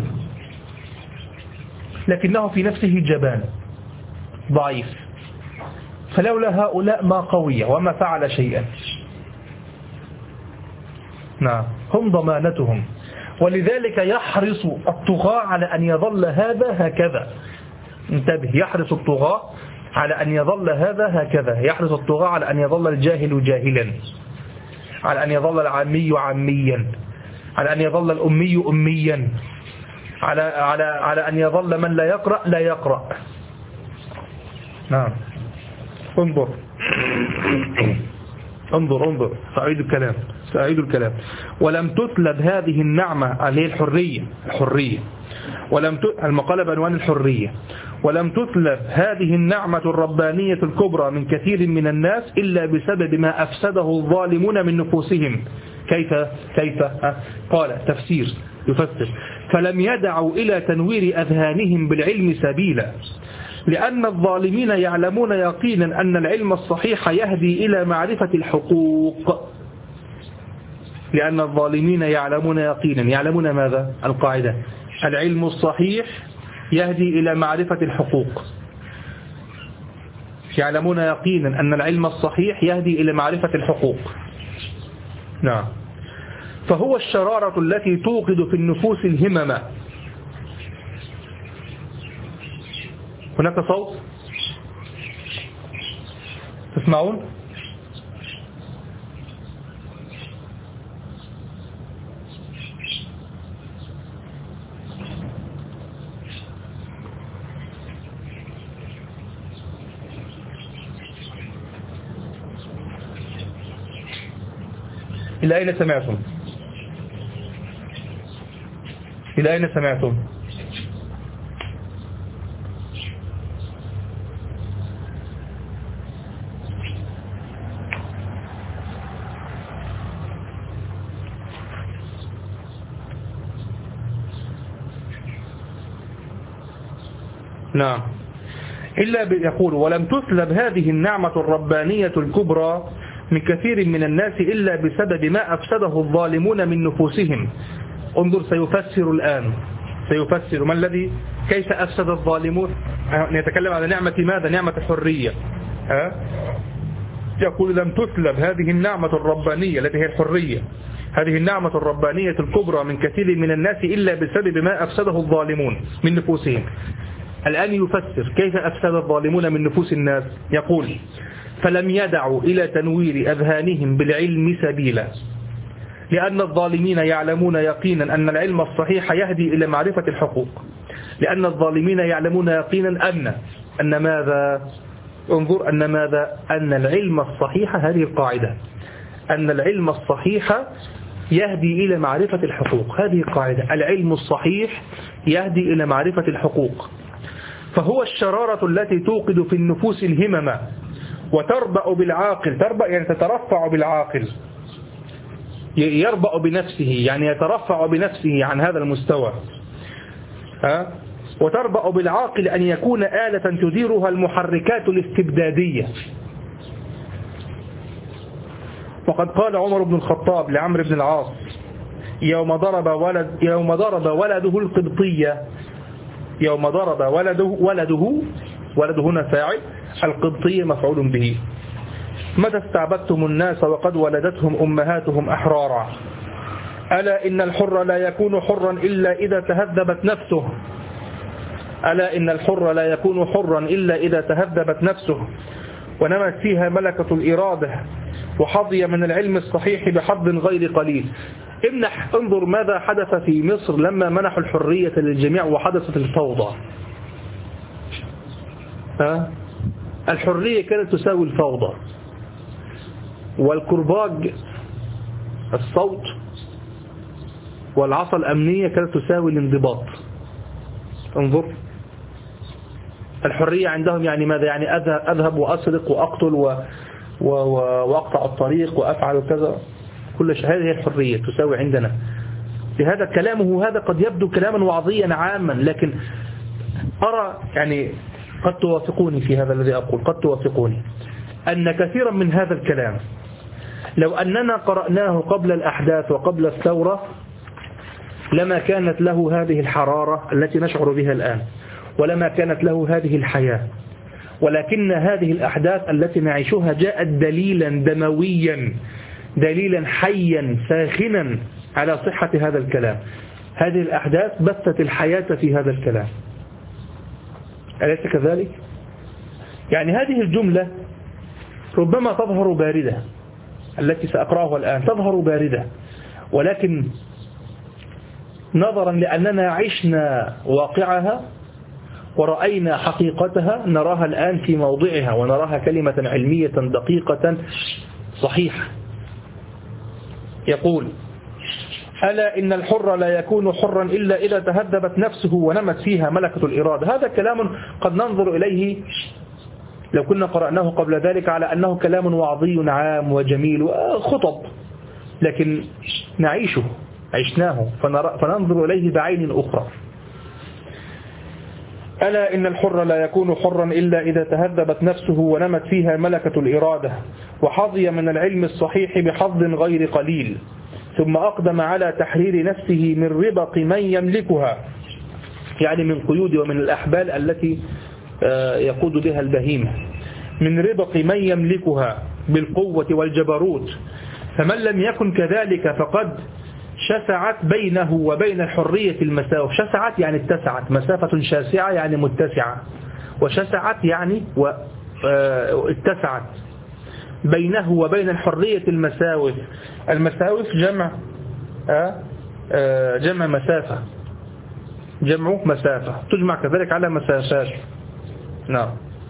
لكنه في نفسه جبان ضعيف. فلولا هؤلاء ما قوي وما فعل شيئا. نعم، هم ضمانتهم. ولذلك يحرص الطغاة على أن يظل هذا هكذا. انتبه، يحرص الطغاة على أن يظل هذا هكذا. يحرص الطغاة على أن يظل الجاهل جاهلا، على أن يظل العامي عاميا، على أن يظل الأمي أميا، على أن يظل من لا يقرأ لا يقرأ. نعم. انظر سأعيد الكلام. ولم تسلب هذه النعمة اللي هي الحرية المقالة بعنوان الحرية. ولم تسلب هذه النعمة الربانية الكبرى من كثير من الناس إلا بسبب ما أفسده الظالمون من نفوسهم. كيف؟ قال تفسير يفسر: فلم يدعوا إلى تنوير أذهانهم بالعلم سبيلا، لأن الظالمين يعلمون يقينا أن العلم الصحيح يهدي إلى معرفة الحقوق. لأن الظالمين يعلمون يقينا، يعلمون ماذا؟ القاعدة: العلم الصحيح يهدي إلى معرفة الحقوق. يعلمون يقينا أن العلم الصحيح يهدي إلى معرفة الحقوق. نعم. فهو الشرارة التي توقد في النفوس الهمم. هناك صوت تسمعون؟ إلى أين سمعتم؟ إلى أين سمعتم؟ نعم. يقول: ولم تسلب هذه النعمة الربانية الكبرى من كثير من الناس إلا بسبب ما أفسده الظالمون من نفوسهم. انظر، سيفسر الآن، سيفسر ما الذي كيف أفسد الظالمون. نتكلم على نعمة ماذا؟ نعمة الحرية. يقول: لم تسلب هذه النعمة الربانية التي هي الحرية، هذه النعمة الربانية الكبرى من كثير من الناس إلا بسبب ما أفسده الظالمون من نفوسهم. الآن يفسر كيف أفسد الظالمون من نفوس الناس. يقول: فلم يدعوا إلى تنوير أذهانهم بالعلم سبيلا، لأن الظالمين يعلمون يقينا أن العلم الصحيح يهدي إلى معرفة الحقوق. لأن الظالمين يعلمون يقينا أن ماذا؟ انظر، أن ماذا؟ أن العلم الصحيح، هذه القاعدة، أن العلم الصحيح يهدي إلى معرفة الحقوق. هذه قاعدة: العلم الصحيح يهدي إلى معرفة الحقوق. فهو الشرارة التي توقد في النفوس الهمم وتربأ بالعاقل. تربأ يعني تترفع بالعاقل، يربأ بنفسه يعني يترفع بنفسه عن هذا المستوى. وتربأ بالعاقل أن يكون آلة تديرها المحركات الاستبدادية. وقد قال عمر بن الخطاب لعمرو بن العاص يوم ضرب ولده القبطية، يوم ضرب ولده هنا فاعل، القبطية مفعول به: متى استعبدتم الناس وقد ولدتهم أمهاتهم أحرارا، ألا إن الحر لا يكون حرا إلا إذا تهذبت نفسه، ألا إن الحر لا يكون حرا إلا إذا تهذبت نفسه ونمت فيها ملكة الإرادة وحظي من العلم الصحيح بحظ غير قليل. انظر ماذا حدث في مصر لما منحوا الحرية للجميع وحدثت الفوضى. الحرية كانت تساوي الفوضى، والكرباج الصوت والعصا الأمنية كانت تساوي الانضباط. انظر، الحرية عندهم يعني ماذا؟ يعني أذهب وأسرق وأقتل وأقطع الطريق وأفعل كذا، كل شيء. هذه الحرية تساوي عندنا. لهذا كلامه هذا قد يبدو كلاما وعظيا عاما، لكن أرى يعني قد توافقوني في هذا الذي أقول، قد توافقوني أن كثيرا من هذا الكلام لو أننا قرأناه قبل الأحداث وقبل الثورة لما كانت له هذه الحرارة التي نشعر بها الآن، ولما كانت له هذه الحياة. ولكن هذه الأحداث التي نعيشها جاءت دليلا دمويا، دليلا حيا ساخنا على صحة هذا الكلام. هذه الأحداث بثت الحياة في هذا الكلام، أليس كذلك؟ يعني هذه الجملة ربما تظهر باردة، التي سأقرأها الآن تظهر باردة، ولكن نظرا لأننا عشنا واقعها ورأينا حقيقتها نراها الآن في موضعها، ونراها كلمة علمية دقيقة صحيحة. يقول: ألا إن الحر لا يكون حرا إلا إذا تهذبت نفسه ونمت فيها ملكة الإرادة. هذا كلام قد ننظر إليه لو كنا قرأناه قبل ذلك على أنه كلام وعظي عام وجميل وخطب، لكن نعيشه، عشناه، فننظر إليه بعين أخرى. ألا إن الحر لا يكون حرا إلا إذا تهذبت نفسه ونمت فيها ملكة الإرادة، وحظي من العلم الصحيح بحظ غير قليل، ثم أقدم على تحرير نفسه من ربق من يملكها، يعني من قيود ومن الأحبال التي يقود بها البهيمة، من ربق من يملكها بالقوة والجبروت. فمن لم يكن كذلك فقد شسعت بينه وبين الحرية المسافة. شسعت يعني اتسعت، مسافة شاسعة يعني متسعة، وشسعت يعني اتسعت بينه وبين الحرية المساوف. المساوف جمع مسافة، جمع مسافة، تجمع كذلك على مسافات. نعم.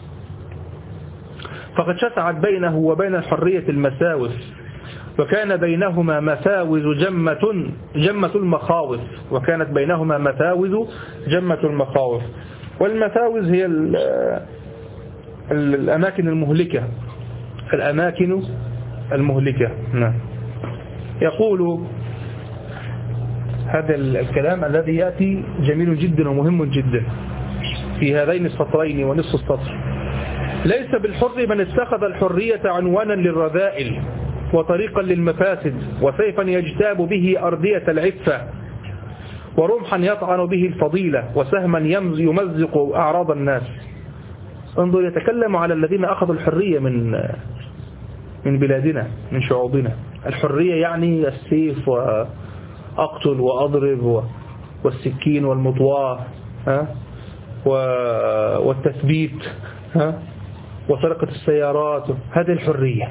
فقد شسعت بينه وبين الحرية المساوف، وكان بينهما مفاوز جمة المخاوف، وكانت بينهما مفاوز جمة المخاوف. والمفاوز هي الأماكن المهلكة، الأماكن المهلكة. نعم. يقول هذا الكلام الذي يأتي جميل جدا ومهم جدا في هذين السطرين ونصف السطر: ليس بالحر من اتخذ الحرية عنوانا للرذائل وطريقا للمفاسد، وسيفا يجتاب به أردية العفة، ورمحا يطعن به الفضيلة، وسهما يمزق أعراض الناس. انظر، يتكلم على الذين أخذوا الحرية من بلادنا، من شعوبنا. الحرية يعني السيف وأقتل وأضرب والسكين والمطواة والتثبيت وسرقة السيارات، هذه الحرية.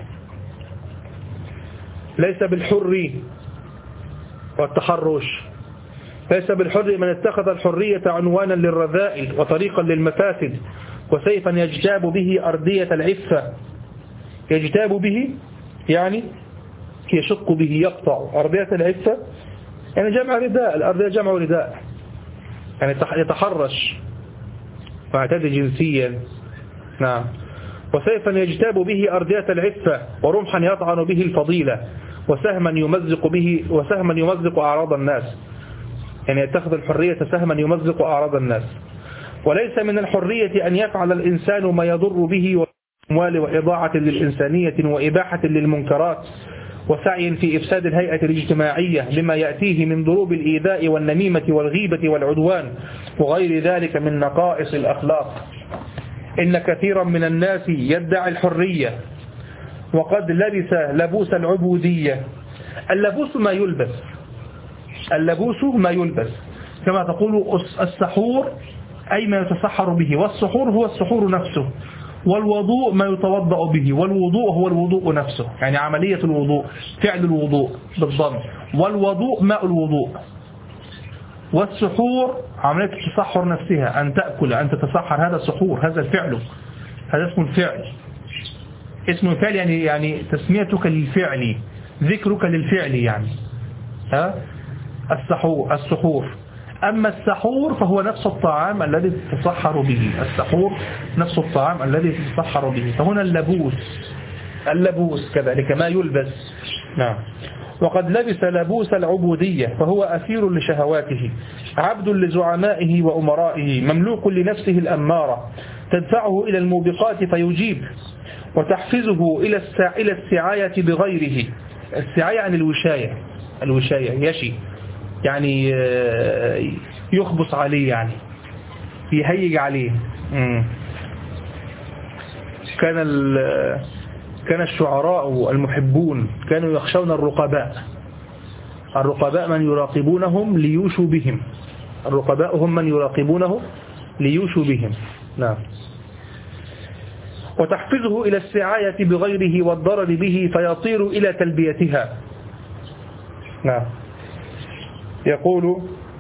ليس بالحر والتحرش، ليس بالحر من اتخذ الحرية عنوانا للرذائل وطريقا للمفاسد، وسيفا يجتاب به أردية العفة. يجتاب به يعني يشق به، يقطع. أردية العفة يعني جمع رداء، الأردية جمع رداء، يعني يتحرش ويعتدي جنسيا. نعم. وسيفا يجتاب به أردية العفة، ورمحا يطعن به الفضيلة، وسهما يمزق أعراض الناس، يعني يتخذ الحرية سهما يمزق أعراض الناس. وليس من الحرية أن يفعل الإنسان ما يضر به وأموال، وإضاعة للإنسانية، وإباحة للمنكرات، وسعي في إفساد الهيئة الاجتماعية لما يأتيه من ضروب الإيذاء والنميمة والغيبة والعدوان وغير ذلك من نقائص الأخلاق. إن كثيرا من الناس يدعي الحرية وقد لبس لبوس العبودية. اللبوس ما يلبس، اللبوس ما يلبس، كما تقول السحور أي ما يتسحر به، والسحور هو السحور نفسه، والوضوء ما يتوضأ به، والوضوء هو الوضوء نفسه، يعني عملية الوضوء، فعل الوضوء بالضبط، والوضوء ماء الوضوء، والسحور عملية التسحر نفسها، أن تأكل، أن تتسحر، هذا سحور، هذا الفعل، هذا اسم الفعل. اسم الفعل يعني تسميتك للفعل، ذكرك للفعل، يعني السحور. أما السحور فهو نفس الطعام الذي تتسحر به، السحور نفس الطعام الذي تتسحر به. فهنا اللبوس كذلك ما يلبس. نعم. وقد لبس لبوس العبودية، فهو أسير لشهواته، عبد لزعمائه وأمرائه، مملوك لنفسه الأمارة، تدفعه إلى الموبقات فيجيب، وتحفزه إلى السعاية بغيره. السعاية عن الوشاية يشي، يعني يخبص عليه، يعني يهيج عليه. كان الشعراء المحبون كانوا يخشون الرقباء، الرقباء من يراقبونهم ليوشوا بهم. الرقباء هم من يراقبونه ليوشوا بهم. نعم. وتحفزه إلى السعاية بغيره والضرر به فيطير إلى تلبيتها. نعم. يقول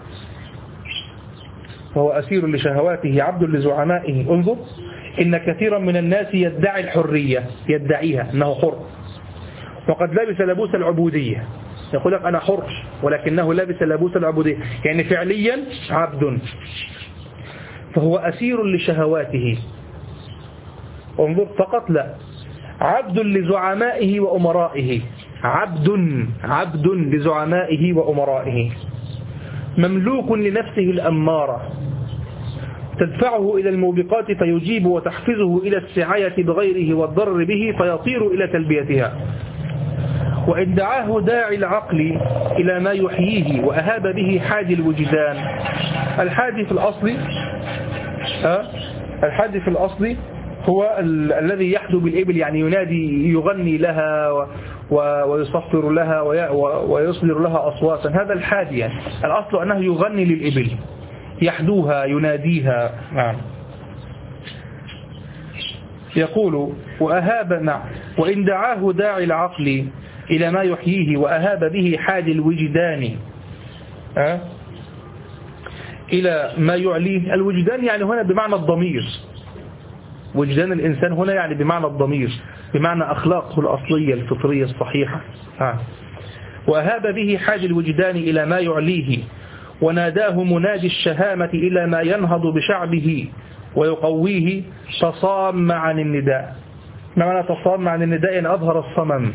فهو أسير لشهواته عبد لزعمائه. انظر، إن كثيرا من الناس يدعي الحرية، يدعيها أنه حر، وقد لبس لبوس العبودية. يقول لك أنا حر ولكنه لبس لبوس العبودية، يعني فعليا عبد. فهو أسير لشهواته. انظر فقط، لا، عبد لزعمائه وأمرائه. عبد لزعمائه وأمرائه، مملوك لنفسه الأمارة، تدفعه إلى الموبقات فيجيب وتحفزه إلى السعاية بغيره والضرر به فيطير إلى تلبيتها. وإن دعاه داعي العقل إلى ما يحييه وأهاب به حادي الوجدان. الحادي في الأصل هو الذي يحدو بالإبل، يعني ينادي، يغني لها ويصفر لها ويصدر لها أصواتا. هذا الحادي، يعني الأصل أنه يغني للإبل، يحدوها، يناديها. نعم. يقول وإن دعاه داعي العقل إلى ما يحييه وأهاب به حادي الوجدان، إلى ما يعليه. الوجدان يعني هنا بمعنى الضمير، وجدان الإنسان هنا يعني بمعنى الضمير، بمعنى أخلاقه الأصلية الفطرية الصحيحة. وأهاب به حادي الوجدان إلى ما يعليه وناداه منادي الشهامة إلى ما ينهض بشعبه ويقويه تصام عن النداء. ما معنى تصام عن النداء؟ يعني أظهر الصمم،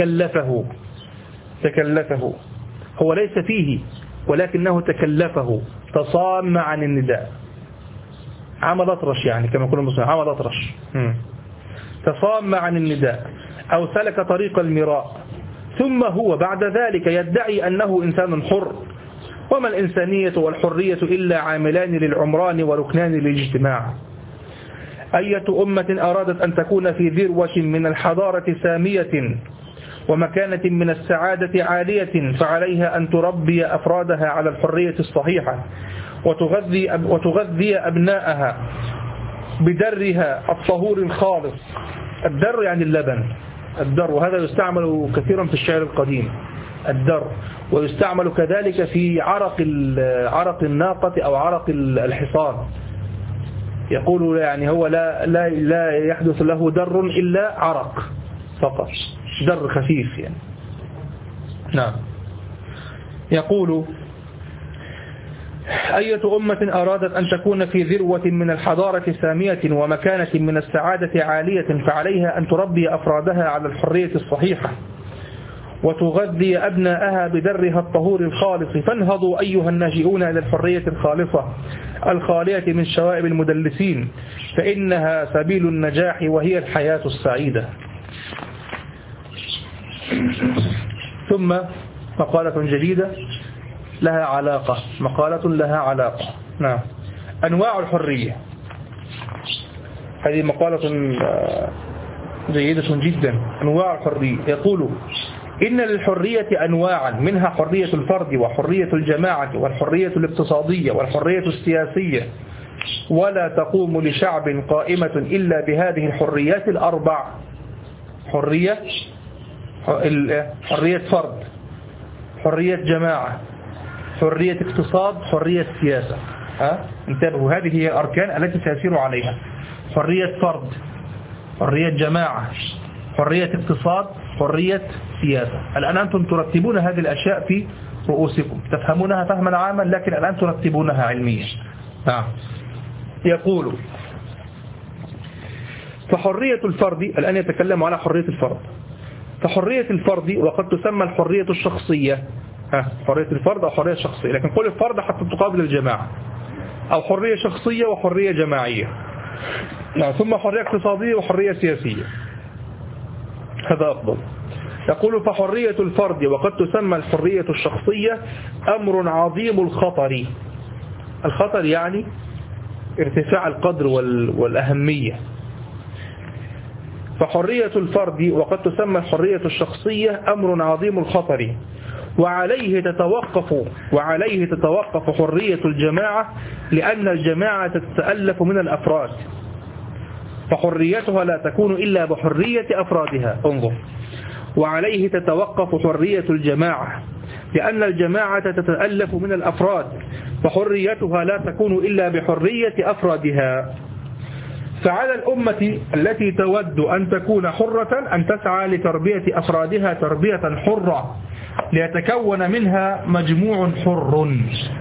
تكلفه، هو ليس فيه ولكنه تكلفه. تصام عن النداء، عمل أطرش، يعني كما يقول المسلمين عمل أطرش. تصام عن النداء أو سلك طريق المراء، ثم هو بعد ذلك يدعي أنه إنسان حر. وما الإنسانية والحرية إلا عاملان للعمران وركنان للاجتماع. أية أمة أرادت أن تكون في ذروة من الحضارة سامية ومكانة من السعادة عالية فعليها أن تربي أفرادها على الحرية الصحيحة وتغذي أبناءها بدرها الطهور الخالص. الدر يعني اللبن، الدر، وهذا يستعمل كثيرا في الشعر القديم، الدر، ويستعمل كذلك في عرق الناقة أو عرق الحصان. يقول يعني هو لا يحدث له در إلا عرق فقط، در خفيف يعني. نعم. يقول أية أمة أرادت أن تكون في ذروة من الحضارة سامية ومكانة من السعادة عالية فعليها أن تربي أفرادها على الحرية الصحيحة وتغذي أبناءها بدرها الطهور الخالص. فانهضوا أيها الناجئون إلى الحرية الخالصة الخالية من شوائب المدلسين، فإنها سبيل النجاح وهي الحياة السعيدة. ثم مقالة جديدة لها علاقة، مقالة لها علاقة. نعم. أنواع الحرية، هذه مقالة جيدة جدا. أنواع الحرية، يقول إن للحرية أنواعا، منها حرية الفرد وحرية الجماعة والحرية الاقتصادية والحرية السياسية، ولا تقوم لشعب قائمة إلا بهذه الحريات الأربع. حرية فرد، حرية جماعة، حرية اقتصاد، حرية سياسة. انتبهوا، هذه هي الأركان التي سيسير عليها: حرية فرد، حرية جماعة، حرية اقتصاد، حرية سياسة. الآن أنتم ترتبون هذه الأشياء في رؤوسكم، تفهمونها فهما عاما، لكن الآن ترتبونها علميا. يقول فحرية الفرد، الآن يتكلم على حرية الفرد. فحرية الفرد وقد تسمى الحرية الشخصية، حرية الفرد أو حرية شخصية، لكن قل الفرد حتى تقابل الجماعة، أو حرية شخصية وحرية جماعية. ثم حرية اقتصادية وحرية سياسية، هذا أفضل. يقول فحرية الفرد وقد تسمى الحرية الشخصية أمر عظيم الخطر. الخطر يعني ارتفاع القدر والأهمية. فحرية الفرد وقد تسمى الحرية الشخصية أمر عظيم الخطر، وعليه تتوقف حرية الجماعة، لأن الجماعة تتألف من الأفراد، فحريتها لا تكون إلا بحرية أفرادها. انظر، وعليه تتوقف حرية الجماعة، لأن الجماعة تتألف من الأفراد، فحريتها لا تكون إلا بحرية أفرادها. فعلى الأمة التي تود أن تكون حرة أن تسعى لتربية أفرادها تربية حرة، ليتكون منها مجموع حر.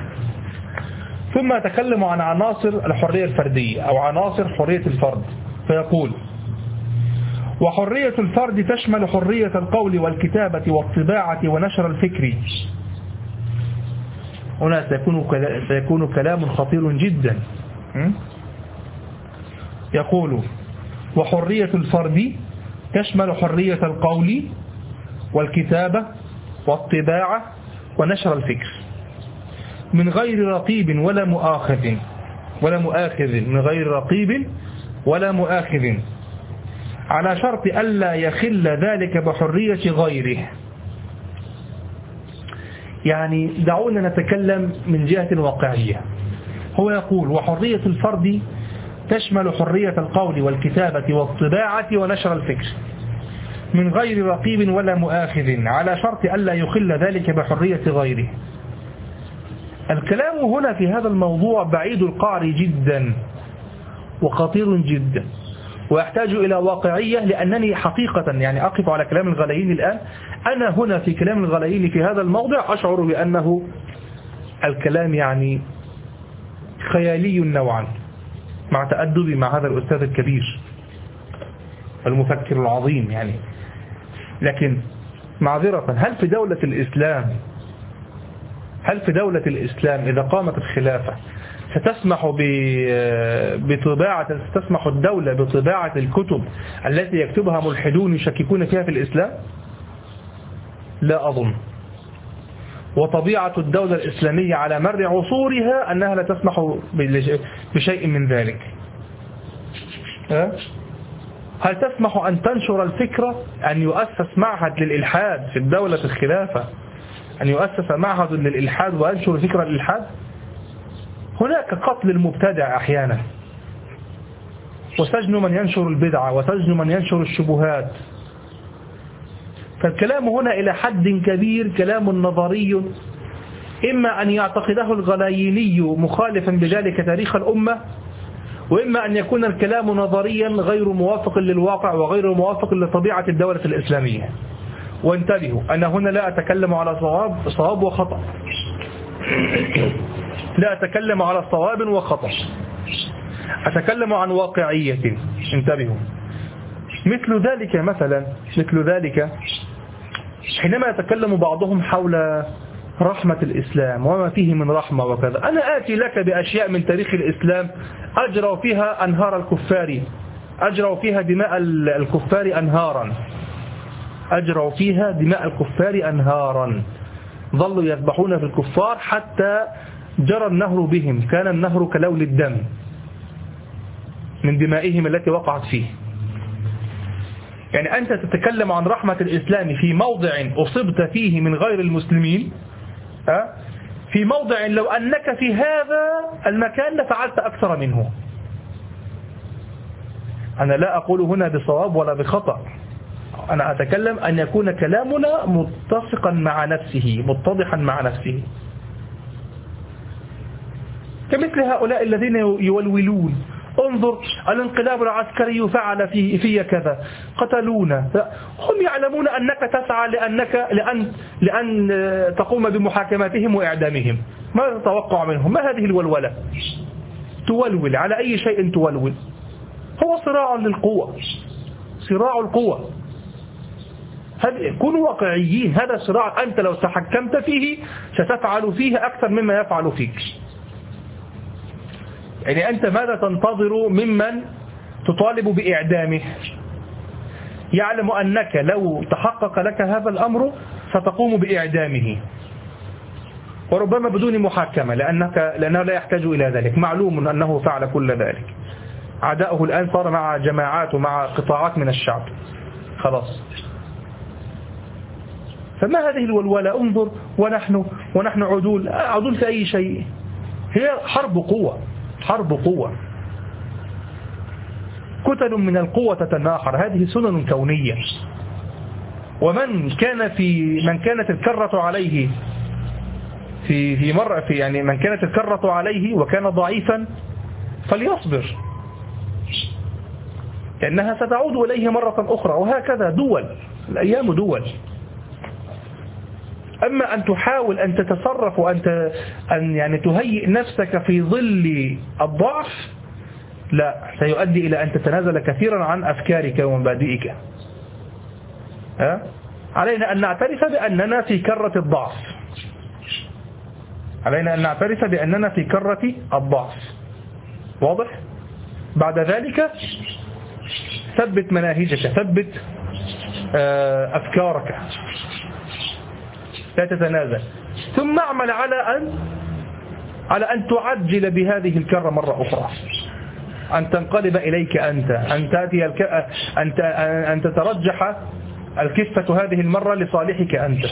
ثم يتكلم عن عناصر الحرية الفردية أو عناصر حرية الفرد، فيقول: وحرية الفرد تشمل حرية القول والكتابة والطباعة ونشر الفكر. هنا سيكون كلام خطير جدا. يقول: وحرية الفرد تشمل حرية القول والكتابة والطباعة ونشر الفكر من غير رقيب ولا مؤاخذ، من غير رقيب ولا مؤاخذ، على شرط ألا يخل ذلك بحرية غيره. يعني دعونا نتكلم من جهة واقعية. هو يقول: وحرية الفرد تشمل حرية القول والكتابة والطباعة ونشر الفكر من غير رقيب ولا مؤاخذ، على شرط ألا يخل ذلك بحرية غيره. الكلام هنا في هذا الموضوع بعيد القعر جدا وخطير جدا، ويحتاج إلى واقعية، لأنني حقيقة يعني أقف على كلام الغليين الآن. أنا هنا في كلام الغليين في هذا الموضع أشعر بأنه الكلام يعني خيالي نوعا، مع تأدبي مع هذا الأستاذ الكبير المفكر العظيم يعني. لكن معذرة، هل في دولة الإسلام إذا قامت الخلافة ستسمح ستسمح الدولة بطباعة الكتب التي يكتبها ملحدون يشككون فيها في الإسلام؟ لا أظن. وطبيعة الدولة الإسلامية على مر عصورها أنها لا تسمح بشيء من ذلك. هل تسمح أن تنشر الفكرة، أن يؤسس معهد للإلحاد في الدولة الخلافة، أن يؤسس معهد للإلحاد وينشر فكرة الإلحاد؟ هناك قتل المبتدع أحيانا، وسجن من ينشر البدعة، وسجن من ينشر الشبهات. فالكلام هنا إلى حد كبير كلام نظري، إما أن يعتقده الغلاييني مخالفا بذلك تاريخ الأمة، وإما أن يكون الكلام نظريا غير موافق للواقع وغير موافق لطبيعة الدولة الإسلامية. وانتبهوا، أنا هنا لا أتكلم على صواب وخطأ، لا أتكلم على صواب وخطأ، أتكلم عن واقعية. انتبهوا. مثل ذلك حينما يتكلم بعضهم حول رحمة الإسلام وما فيه من رحمة وكذا، أنا آتي لك بأشياء من تاريخ الإسلام أجروا فيها أنهار الكفار، أجروا فيها دماء الكفار أنهارا، أجروا فيها دماء الكفار أنهارا، ظلوا يذبحون في الكفار حتى جرى النهر بهم، كان النهر كلول الدم من دمائهم التي وقعت فيه. يعني أنت تتكلم عن رحمة الإسلام في موضع أصبت فيه من غير المسلمين، في موضع لو أنك في هذا المكان لفعلت أكثر منه. أنا لا أقول هنا بصواب ولا بخطأ، أنا أتكلم أن يكون كلامنا متفقا مع نفسه، متضحا مع نفسه، كمثل هؤلاء الذين يولولون: انظر الانقلاب العسكري فعل في كذا، قتلونا. هم يعلمون أنك تسعى لأن تقوم بمحاكمتهم وإعدامهم. ماذا تتوقع منهم؟ ما هذه الولولة؟ تولول على أي شيء تولول؟ هو صراع للقوة، صراع القوة. كونوا واقعيين، هذا صراع أنت لو تحكمت فيه ستفعل فيه أكثر مما يفعل فيك. يعني أنت ماذا تنتظر ممن تطالب بإعدامه؟ يعلم أنك لو تحقق لك هذا الأمر ستقوم بإعدامه، وربما بدون محاكمة، لأنه لا يحتاج إلى ذلك، معلوم أنه فعل كل ذلك. عداؤه الآن صار مع جماعات ومع قطاعات من الشعب. خلاص. فما هذه الولولة؟ انظر، ونحن عدول في أي شيء. هي حرب قوة، حرب قوة، كتل من القوة تتناحر، هذه سنن كونية. ومن كانت الكرة عليه في مرة يعني من كانت الكرة عليه وكان ضعيفا فليصبر، لأنها ستعود إليه مرة أخرى. وهكذا دول، الأيام دول. أما أن تحاول أن تتصرف أن يعني تهيئ نفسك في ظل الضعف، لا، سيؤدي إلى أن تتنازل كثيرا عن أفكارك ومبادئك. علينا أن نعترف بأننا في كرة الضعف، علينا أن نعترف بأننا في كرة الضعف. واضح؟ بعد ذلك ثبت مناهجك، ثبت أفكارك، لا تتنازل. ثم اعمل على أن تعجل بهذه الكرة مرة أخرى، أن تنقلب إليك أنت، أن تترجح الكفة هذه المرة لصالحك أنت.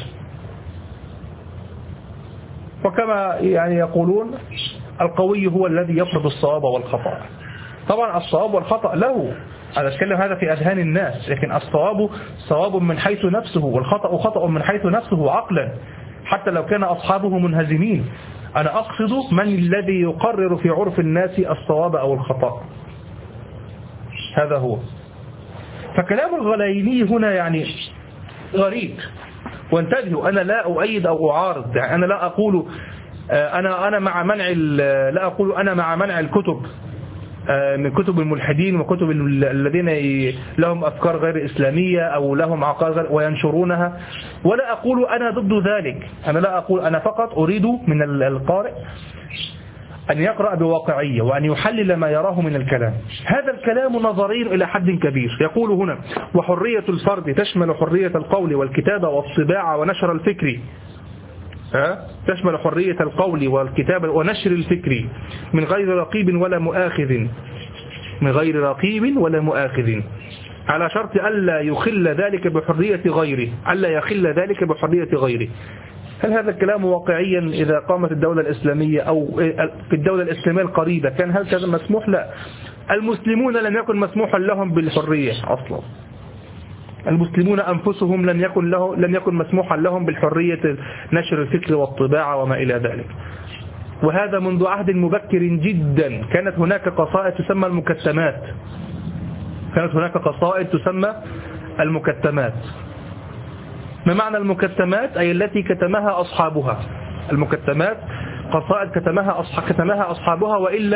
وكما يعني يقولون القوي هو الذي يفرض الصواب والخطأ. طبعا الصواب والخطأ له، أنا أتكلم هذا في أذهان الناس، لكن الصواب صواب من حيث نفسه، والخطأ خطأ من حيث نفسه عقلا، حتى لو كان أصحابه منهزمين. أنا أقصد من الذي يقرر في عرف الناس الصواب أو الخطأ، هذا هو. فكلام الغليني هنا يعني غريب. وانتبهوا، أنا لا أؤيد أو أعارض، يعني أنا لا أقول أنا مع منع، لا أقول أنا مع منع الكتب من كتب الملحدين وكتب الذين لهم أفكار غير إسلامية أو لهم عقائد وينشرونها، ولا أقول أنا ضد ذلك. أنا لا أقول، أنا فقط أريد من القارئ أن يقرأ بواقعية وأن يحلل ما يراه من الكلام. هذا الكلام نظري إلى حد كبير. يقول هنا: وحرية الفرد تشمل حرية القول والكتابة والطباعة ونشر الفكر. تشمل حرية القول والكتابة ونشر الفكر من غير رقيب ولا مؤاخذ، من غير رقيب ولا مؤاخذ، على شرط ألا يخل ذلك بحرية غيره، ألا يخل ذلك بحرية غيره. هل هذا الكلام واقعيا إذا قامت الدولة الإسلامية أو في الدولة الإسلامية القريبة كان هل كذا مسموح؟ لا. المسلمون لم يكن مسموحا لهم بالحرية أصلا. المسلمون أنفسهم لم يكن مسموحا لهم بالحرية نشر الفكر والطباعة وما إلى ذلك. وهذا منذ عهد مبكر جدا. كانت هناك قصائد تسمى المكتمات، كانت هناك قصائد تسمى المكتمات. ما معنى المكتمات؟ أي التي كتمها أصحابها. المكتمات قصائد كتمها أصحابها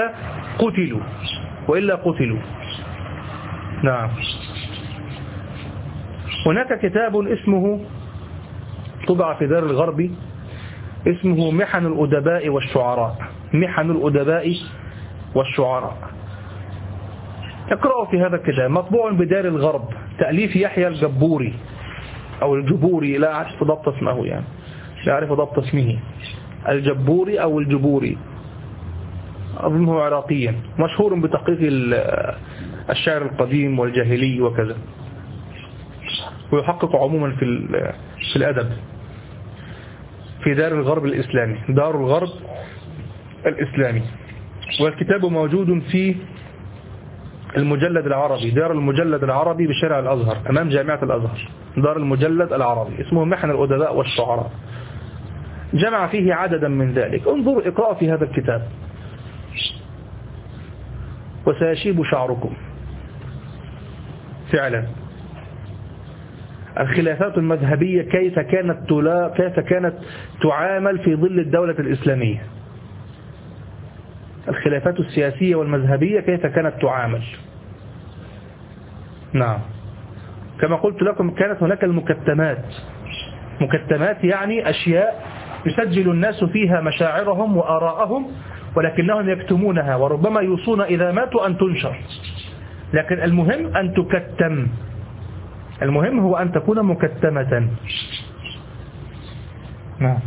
وإلا قتلوا. نعم. هناك كتاب اسمه طبع في دار الغرب، اسمه محن الأدباء والشعراء. محن الأدباء والشعراء. اقرأوا في هذا الكتاب، مطبوع بدار الغرب، تأليف يحيى الجبوري أو الجبوري، لا أعرف ضبط اسمه، يعني لا أعرف ضبط اسمه، الجبوري أو الجبوري، أظنه عراقيا، مشهور بتحقيق الشعر القديم والجاهلي وكذا، ويحقق عموما في الأدب في دار الغرب الإسلامي، دار الغرب الإسلامي. والكتاب موجود في المجلد العربي، دار المجلد العربي بشارع الأزهر أمام جامعة الأزهر، دار المجلد العربي، اسمه محن الأدباء والشعراء. جمع فيه عددا من ذلك. انظروا، اقرأوا في هذا الكتاب وسيشيب شعركم فعلا. الخلافات المذهبية كيف كانت تعامل في ظل الدولة الإسلامية. الخلافات السياسية والمذهبية كيف كانت تعامل. نعم. كما قلت لكم كانت هناك المكتمات. مكتمات يعني أشياء يسجل الناس فيها مشاعرهم وآراءهم، ولكنهم يكتمونها، وربما يوصون إذا ماتوا أن تنشر. لكن المهم أن تكتم، المهم هو أن تكون مكتمة. نعم.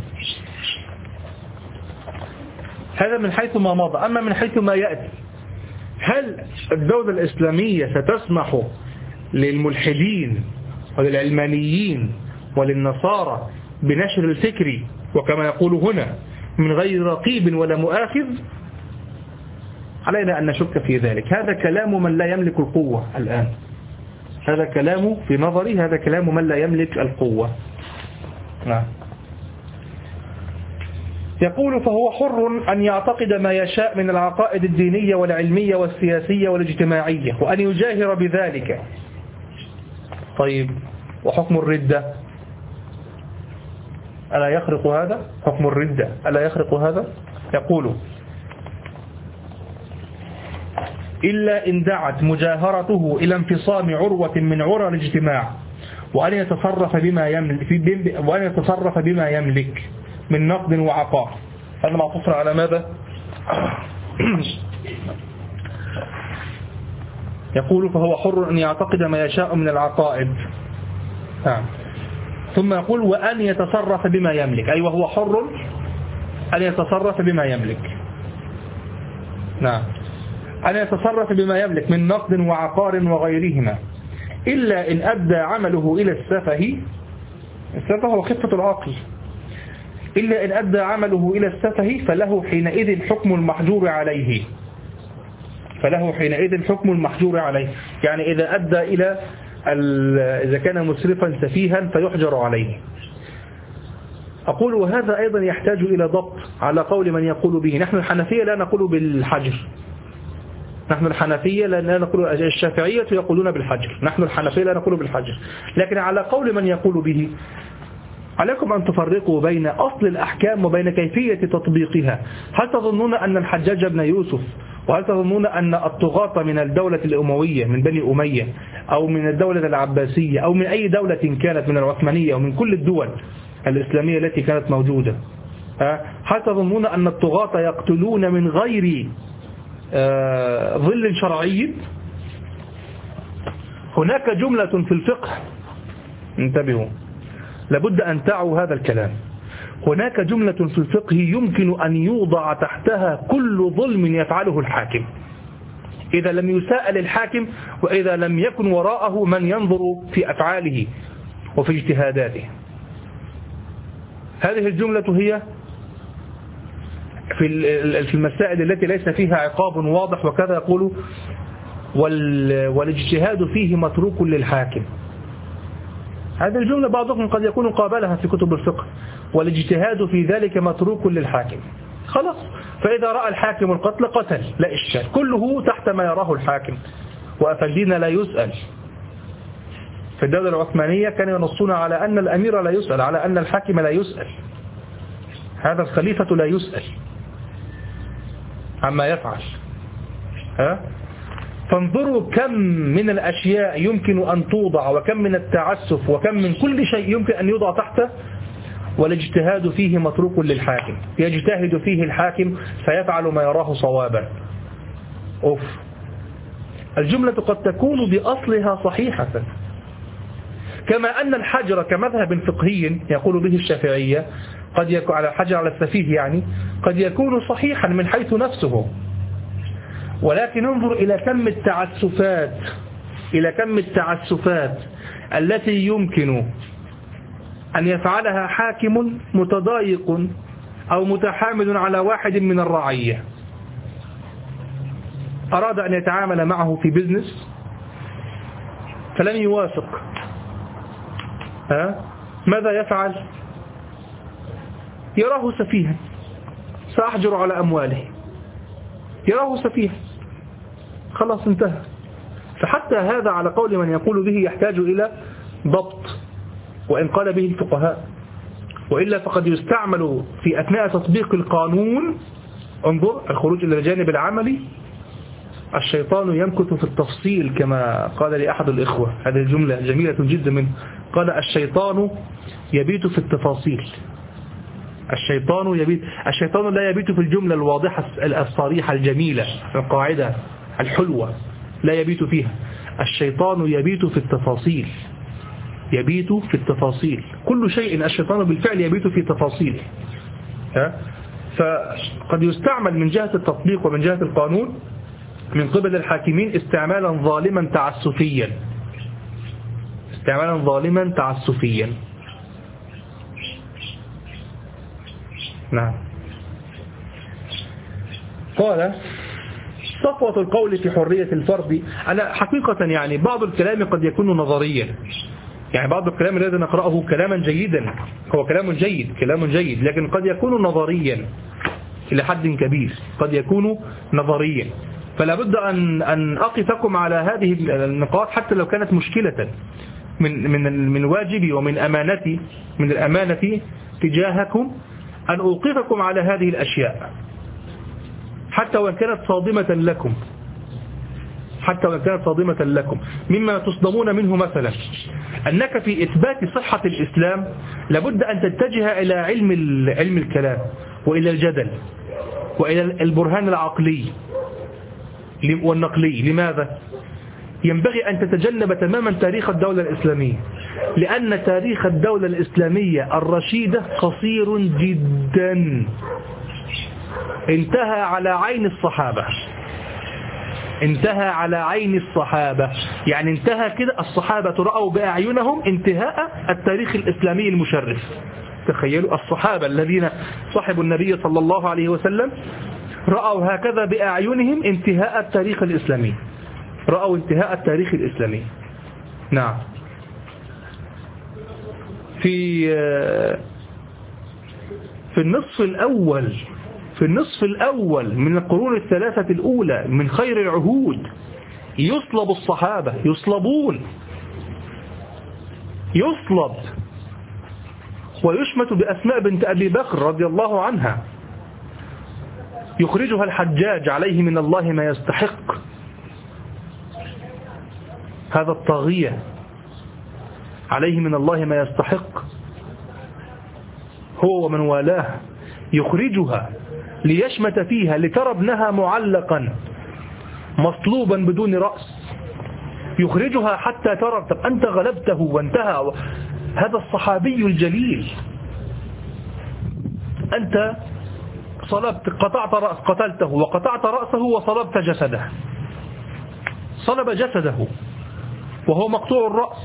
هذا من حيث ما مضى. أما من حيث ما يأتي، هل الدولة الإسلامية ستسمح للملحدين وللعلمانيين وللنصارى بنشر الفكر وكما يقول هنا من غير رقيب ولا مؤاخذ، علينا أن نشك في ذلك. هذا كلام من لا يملك القوة الآن، هذا كلام في نظري، هذا كلام من لا يملك القوة. نعم. يقول فهو حر أن يعتقد ما يشاء من العقائد الدينية والعلمية والسياسية والاجتماعية وأن يجاهر بذلك. طيب وحكم الردة ألا يخرق هذا؟ حكم الردة ألا يخرق هذا؟ يقول إلا إن دعت مجاهرته إلى انفصام عروة من عرى الاجتماع وأن يتصرف بما يملك من نقد وعقار. هذا معطوف على ماذا؟ يقول فهو حر أن يعتقد ما يشاء من العقائد. ثم يقول وأن يتصرف بما يملك، أي وهو حر أن يتصرف بما يملك. نعم، أن يتصرف بما يملك من نقد وعقار وغيرهما، إلا إن أدى عمله إلى السفه. السفه هو خفة العقل. إلا إن أدى عمله إلى السفه فله حينئذ حكم المحجور عليه. فله حينئذ حكم المحجور عليه، يعني إذا أدى إلى إذا كان مسرفا سفيها فيحجر عليه. أقول وهذا أيضا يحتاج إلى ضبط على قول من يقول به. نحن الحنفية لا نقول بالحجر، نحن الحنفية لا نقول، الشافعية يقولون بالحجر، نحن الحنفية لا نقول بالحجر. لكن على قول من يقول به عليكم أن تفرقوا بين أصل الأحكام وبين كيفية تطبيقها. هل تظنون أن الحجاج بن يوسف وهل تظنون أن الطغاة من الدولة الأموية من بني أمية أو من الدولة العباسية أو من أي دولة كانت من العثمانية أو من كل الدول الإسلامية التي كانت موجودة، هل تظنون أن الطغاة يقتلون من غير ظل شرعي؟ هناك جملة في الفقه، انتبهوا لابد أن تعوا هذا الكلام. هناك جملة في الفقه يمكن أن يوضع تحتها كل ظلم يفعله الحاكم إذا لم يساءل الحاكم وإذا لم يكن وراءه من ينظر في أفعاله وفي اجتهاداته. هذه الجملة هي في المسائل التي ليس فيها عقاب واضح وكذا يقول والاجتهاد فيه متروك للحاكم. هذه الجملة بعضكم قد يكون قابلها في كتب الفقه، والاجتهاد في ذلك متروك للحاكم. خلاص، فإذا رأى الحاكم القتل قتل، لا إشكال، كله تحت ما يراه الحاكم، وأفندينا لا يسأل. في الدولة العثمانية كانوا ينصون على أن الأمير لا يسأل، على أن الحاكم لا يسأل، هذا الخليفة لا يسأل عما يفعل. فانظروا كم من الأشياء يمكن أن توضع وكم من التعسف وكم من كل شيء يمكن أن يوضع تحته، والاجتهاد فيه متروك للحاكم. يجتهد فيه الحاكم فيفعل ما يراه صوابا. الجملة قد تكون بأصلها صحيحة، كما أن الحجر كمذهب فقهي يقول به الشافعية قد يكون على الحجر على السفيه، يعني قد يكون صحيحا من حيث نفسه، ولكن انظر إلى كم التعسفات التي يمكن أن يفعلها حاكم متضايق أو متحامل على واحد من الرعية، أراد أن يتعامل معه في بيزنس فلم يوافق. ماذا يفعل؟ يراه سفيها، سأحجر على أمواله، يراه سفيها، خلاص انتهى. فحتى هذا على قول من يقول به يحتاج إلى ضبط، وإن قال به الفقهاء، وإلا فقد يستعمل في أثناء تطبيق القانون. انظر الخروج إلى الجانب العملي، الشيطان يمكث في التفصيل كما قال لي أحد الإخوة، هذه الجملة جميلة جدا منه، قال الشيطان يبيت في التفاصيل. الشيطان لا يبيت في الجملة الواضحة الصريحة الجميلة القاعدة الحلوة، لا يبيت فيها. الشيطان يبيت في التفاصيل، يبيت في التفاصيل، كل شيء الشيطان بالفعل يبيت في تفاصيله. فقد يستعمل من جهة التطبيق ومن جهة القانون من قبل الحاكمين استعمالا ظالما تعسفيا، نعم. قال صفوة القول في حرية الفرد. أنا حقيقة يعني بعض الكلام قد يكون نظريا، يعني بعض الكلام الذي نقرأه كلاما جيدا، هو كلام جيد، لكن قد يكون نظريا إلى حد كبير، قد يكون نظريا. فلا بد أن أقفكم على هذه النقاط حتى لو كانت مشكلة. من واجبي ومن أمانتي، من الأمانة تجاهكم أن أوقفكم على هذه الأشياء حتى وإن كانت صادمة لكم. مما تصدمون منه مثلا أنك في إثبات صحة الإسلام لابد أن تتجه إلى علم الكلام وإلى الجدل وإلى البرهان العقلي والنقلي. لماذا؟ ينبغي أن تتجنب تماما تاريخ الدولة الإسلامية، لأن تاريخ الدولة الإسلامية الرشيدة قصير جدا، انتهى على عين الصحابة، يعني انتهى كده، الصحابة رأوا بأعينهم انتهاء التاريخ الإسلامي المشرف. تخيلوا الصحابة الذين صحبوا النبي صلى الله عليه وسلم رأوا هكذا بأعينهم انتهاء التاريخ الإسلامي. نعم. في النصف الأول من القرون الثلاثة الأولى من خير العهود يصلب الصحابة، يصلب ويشمت بأسماء بنت أبي بكر رضي الله عنها، يخرجها الحجاج عليه من الله ما يستحق. هذا الطاغية عليه من الله ما يستحق، هو ومن والاه، يخرجها ليشمت فيها لترى ابنها معلقا مصلوبا بدون رأس، يخرجها حتى ترى. طب أنت غلبته وانتهى، هذا الصحابي الجليل، أنت قتلته وقطعت رأسه وصلبت جسده، صلب جسده وهو مقطوع الرأس.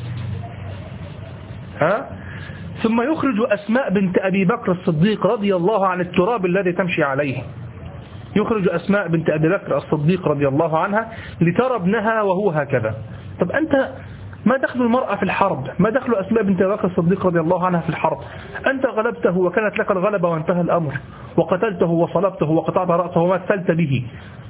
ثم يخرج أسماء بنت أبي بكر الصديق رضي الله عن التراب الذي تمشي عليه، يخرج أسماء بنت أبي بكر الصديق رضي الله عنها لترى ابنها وهو هكذا. طب أنت ما دخل المرأة في الحرب؟ ما دخل أسماء بنت أبي بكر الصديق رضي الله عنها في الحرب؟ أنت غلبته وكانت لك الغلبة وانتهى الأمر، وقتلته وصلبته وقطعت رأسه ومثلت به.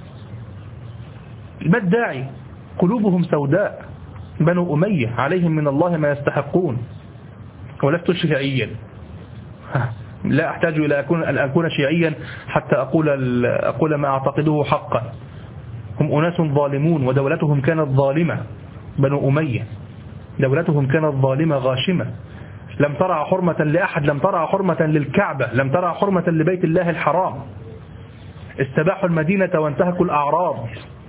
ما الداعي؟ قلوبهم سوداء، بنو أمية عليهم من الله ما يستحقون. ولست شيعيا، لا أحتاج إلى أن أكون شيعيا حتى أقول ما أعتقده حقا. هم أناس ظالمون ودولتهم كانت ظالمة، بنو أمية دولتهم كانت ظالمة غاشمة، لم ترى حرمة لأحد، لم ترى حرمة للكعبة، لم ترى حرمة لبيت الله الحرام، استباحوا المدينة وانتهكوا الأعراض.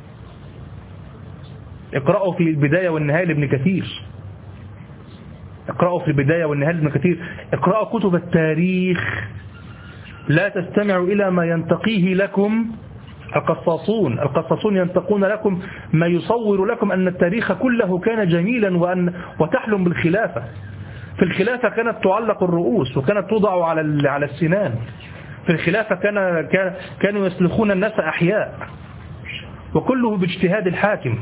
اقرأوا في البداية والنهاية لابن كثير، اقرأوا في البداية والنهاية لابن كثير، اقرأوا كتب التاريخ، لا تستمعوا إلى ما ينتقيه لكم القصاصون ينتقون لكم ما يصور لكم أن التاريخ كله كان جميلا وتحلم بالخلافة. في الخلافة كانت تعلق الرؤوس وكانت توضع على السنان، في الخلافة كانوا يسلخون الناس أحياء، وكله باجتهاد الحاكم،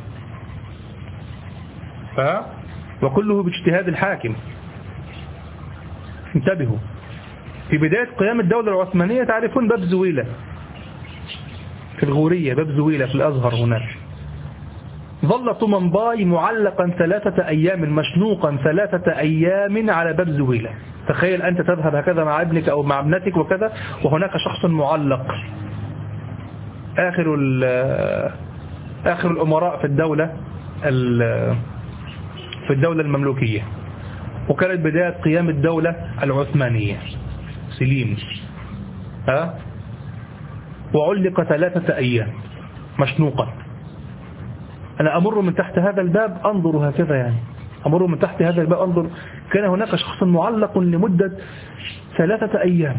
وكله باجتهاد الحاكم. انتبهوا، في بداية قيام الدولة العثمانية تعرفون باب زويلة في الغورية، باب زويلة في الأزهر هناك، ظل طمنباي معلقا 3 أيام، مشنوقا 3 أيام على باب زويلة. تخيل أنت تذهب هكذا مع ابنك أو مع ابنتك وكذا، وهناك شخص معلق، آخر الأمراء في الدولة المملوكية، وكانت بداية قيام الدولة العثمانية سليم، وعلق 3 أيام مشنوقا. أنا أمر من تحت هذا الباب أنظر هكذا، يعني أمر من تحت هذا الباب أنظر، كان هناك شخص معلق لمدة 3 أيام،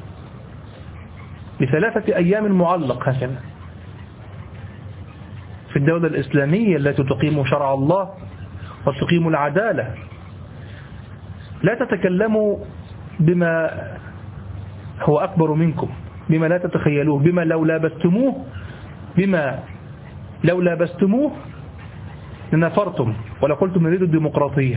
ل3 أيام معلق هكذا في الدولة الإسلامية التي تقيم شرع الله وتقيم العدالة. لا تتكلموا بما هو أكبر منكم بما لا تتخيلوه، بما لو لابستموه لنفرتم ولقلتم نريد الديمقراطية.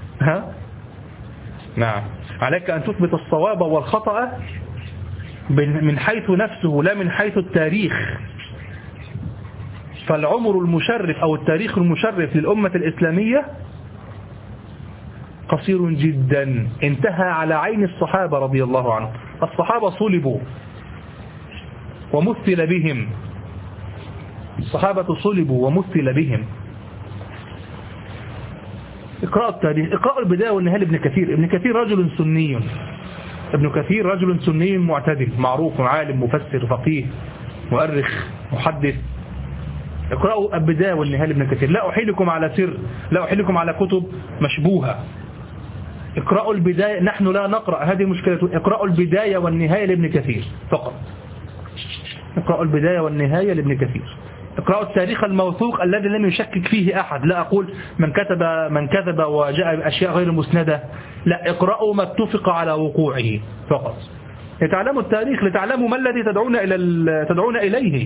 نعم، عليك أن تثبت الصواب والخطأ من حيث نفسه لا من حيث التاريخ. فالعمر المشرف أو التاريخ المشرف للأمة الإسلامية قصير جدا، انتهى على عين الصحابة رضي الله عنهم. الصحابة صلبوا ومثل بهم، الصحابة صلبوا ومثل بهم. اقرأ التاريخ، اقرأ البداية والنهاية لابن كثير. ابن كثير رجل سني، ابن كثير رجل سني معتدل معروف، عالم مفسر فقيه مؤرخ محدث. اقرأوا البداية والنهاية لابن كثير. لا أحيلكم على سر، لا أحيلكم على كتب مشبوهة. اقرأوا البداية، نحن لا نقرأ، هذه مشكلة. اقرأوا البداية والنهاية لابن كثير فقط. اقرأوا البداية والنهاية لابن كثير. اقرأوا التاريخ الموثوق الذي لم يشكك فيه أحد. لا أقول من كذب وجاء بأشياء غير مسندة، لا، اقرأوا ما اتفق على وقوعه فقط لتعلموا التاريخ، لتعلموا ما الذي تدعون إليه،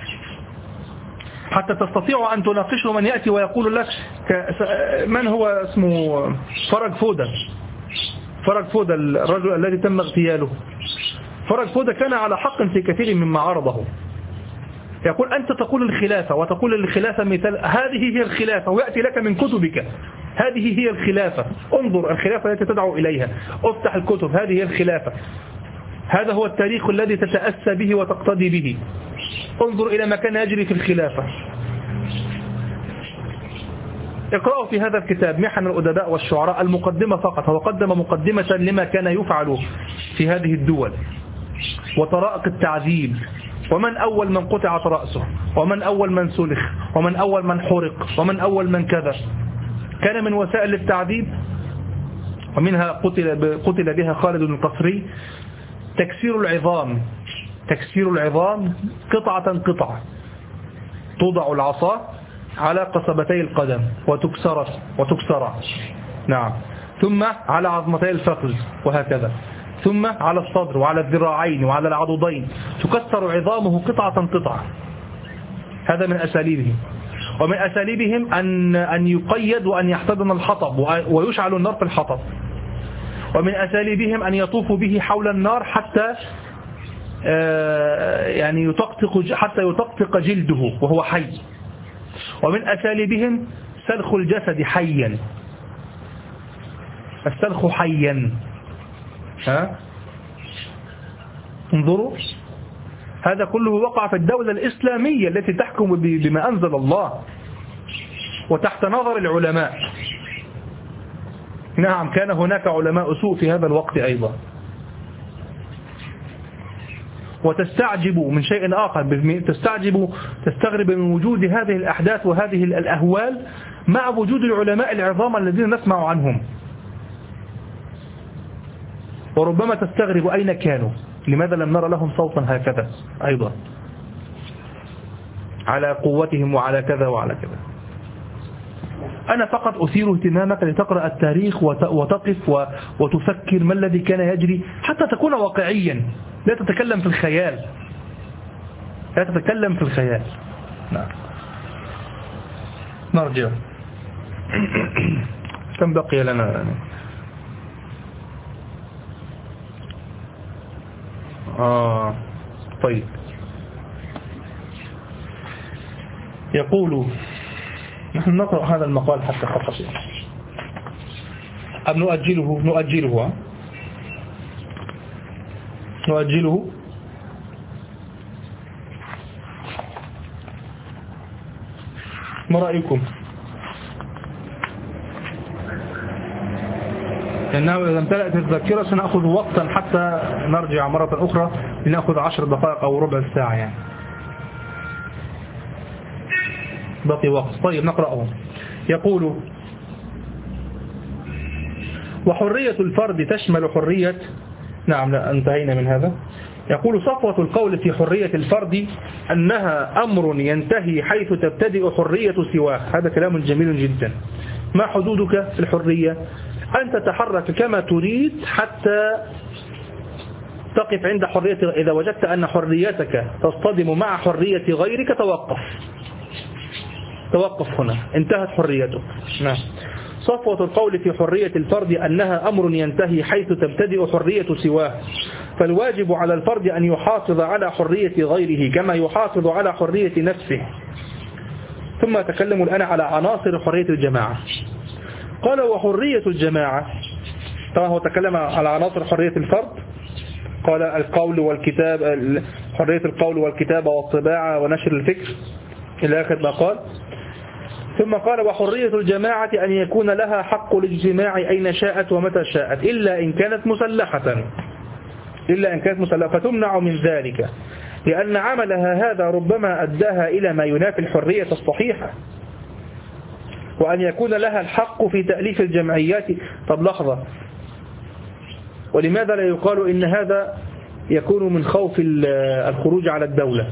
حتى تستطيعوا أن تناقشوا من يأتي ويقول لك من هو اسمه فرج فودة الرجل الذي تم اغتياله. فرج فودة كان على حق في كثير مما عرضه. يقول أنت تقول الخلافة وتقول الخلافة مثال، هذه هي الخلافة، ويأتي لك من كتبك هذه هي الخلافة، انظر الخلافة التي تدعو إليها، افتح الكتب، هذه هي الخلافة، هذا هو التاريخ الذي تتأسى به وتقتدي به، انظر إلى ما كان يجري في الخلافة. اقرأوا في هذا الكتاب محن الأدباء والشعراء المقدمة فقط. هو قدم مقدمة لما كان يفعل في هذه الدول وطرائق التعذيب، ومن أول من قطعت رأسه، ومن أول من سلخ، ومن أول من حرق، ومن أول من كذا. كان من وسائل التعذيب ومنها قتل بها خالد القصري تكسير العظام قطعة قطعة. توضع العصا على قصبتي القدم وتكسر نعم، ثم على عظمتي الفخذ وهكذا، ثم على الصدر وعلى الذراعين وعلى العضدين، تكسر عظامه قطعة قطعة. هذا من أساليبهم. ومن أساليبهم أن يقيد وأن يحتضن الحطب ويشعل النار في الحطب. ومن أساليبهم أن يطوفوا به حول النار حتى يعني يطقطق جلده وهو حي. ومن أساليبهم سلخ الجسد حيا، السلخ حيا. انظروا، هذا كله وقع في الدولة الإسلامية التي تحكم بما أنزل الله وتحت نظر العلماء. نعم، كان هناك علماء سوء في هذا الوقت أيضا. وتستعجب من شيء آخر، تستغرب من وجود هذه الأحداث وهذه الأهوال مع وجود العلماء العظام الذين نسمع عنهم. وربما تستغرب أين كانوا، لماذا لم نرى لهم صوتا هكذا أيضا على قوتهم وعلى كذا وعلى كذا. أنا فقط أثير اهتمامك لتقرأ التاريخ وتقف وتفكر ما الذي كان يجري حتى تكون واقعيا، لا تتكلم في الخيال. نعم. نرجع. كم بقي لنا؟ طيب، يقول نحن نقرأ هذا المقال حتى خطأ أم نؤجله ما رأيكم؟ لأنه إذا امتلأت الذاكرة سنأخذ وقتا حتى نرجع مرة أخرى لنأخذ 10 دقائق أو ربع ساعة يعني. بقي وقت. طيب نقرأه. يقول: وحرية الفرد تشمل حرية. نعم، لا انتهينا من هذا. يقول: صفوة القول في حرية الفرد أنها أمر ينتهي حيث تبتدئ حرية سواه. هذا كلام جميل جدا. ما حدودك في الحرية؟ أن تتحرك كما تريد تقف عند حرية. إذا وجدت أن حريتك تصطدم مع حرية غيرك توقف هنا، انتهت حريتك. نعم. صفوة القول في حرية الفرد أنها أمر ينتهي حيث تبتدئ حرية سواه، فالواجب على الفرد أن يحافظ على حرية غيره كما يحافظ على حرية نفسه. ثم تكلم الآن على عناصر حرية الجماعة. قال وحرية الجماعة، طبعا هو تكلم على عناصر حرية الفرد، قال القول والكتاب، حرية القول والكتابة والطباعة ونشر الفكر إلى آخر ما قال. ثم قال وحرية الجماعة أن يكون لها حق الاجتماع أين شاءت ومتى شاءت إلا إن كانت مسلحة فتمنع من ذلك لأن عملها هذا ربما أداها إلى ما ينافي الحرية الصحيحة. وأن يكون لها الحق في تأليف الجمعيات. طب لحظة، ولماذا لا يقال إن هذا يكون من خوف الخروج على الدولة؟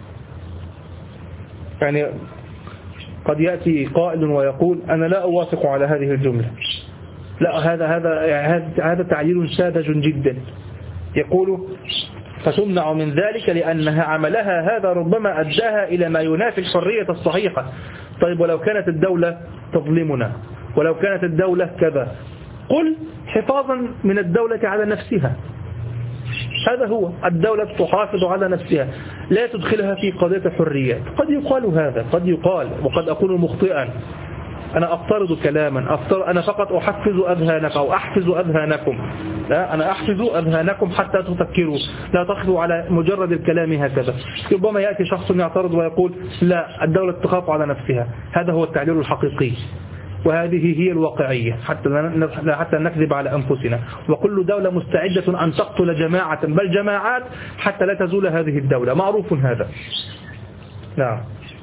يعني قد يأتي قائل ويقول أنا لا أوافق على هذه الجملة، لا هذا تعليل ساذج جدا. يقول فتمنع من ذلك لأنها عملها هذا ربما أداها إلى ما ينافي الحرية الصحيحة. طيب ولو كانت الدولة تظلمنا، ولو كانت الدولة كذا، قل حفاظا من الدولة على نفسها. هذا هو، الدولة تحافظ على نفسها، لا تدخلها في قضية الحريات. قد يقال هذا، قد يقال، وقد أكون مخطئا. أنا أفترض كلاما، أنا فقط أحفز أذهانك أو أحفز أذهانكم. لا، أنا أحفز أذهانكم حتى تفكروا، لا تأخذوا على مجرد الكلام هكذا. ربما يأتي شخص يعترض ويقول لا، الدولة تخاف على نفسها. هذا هو التعليل الحقيقي، وهذه هي الواقعية، حتى نكذب على أنفسنا. وكل دولة مستعدة أن تقتل جماعة بل جماعات حتى لا تزول هذه الدولة، معروف هذا. نعم.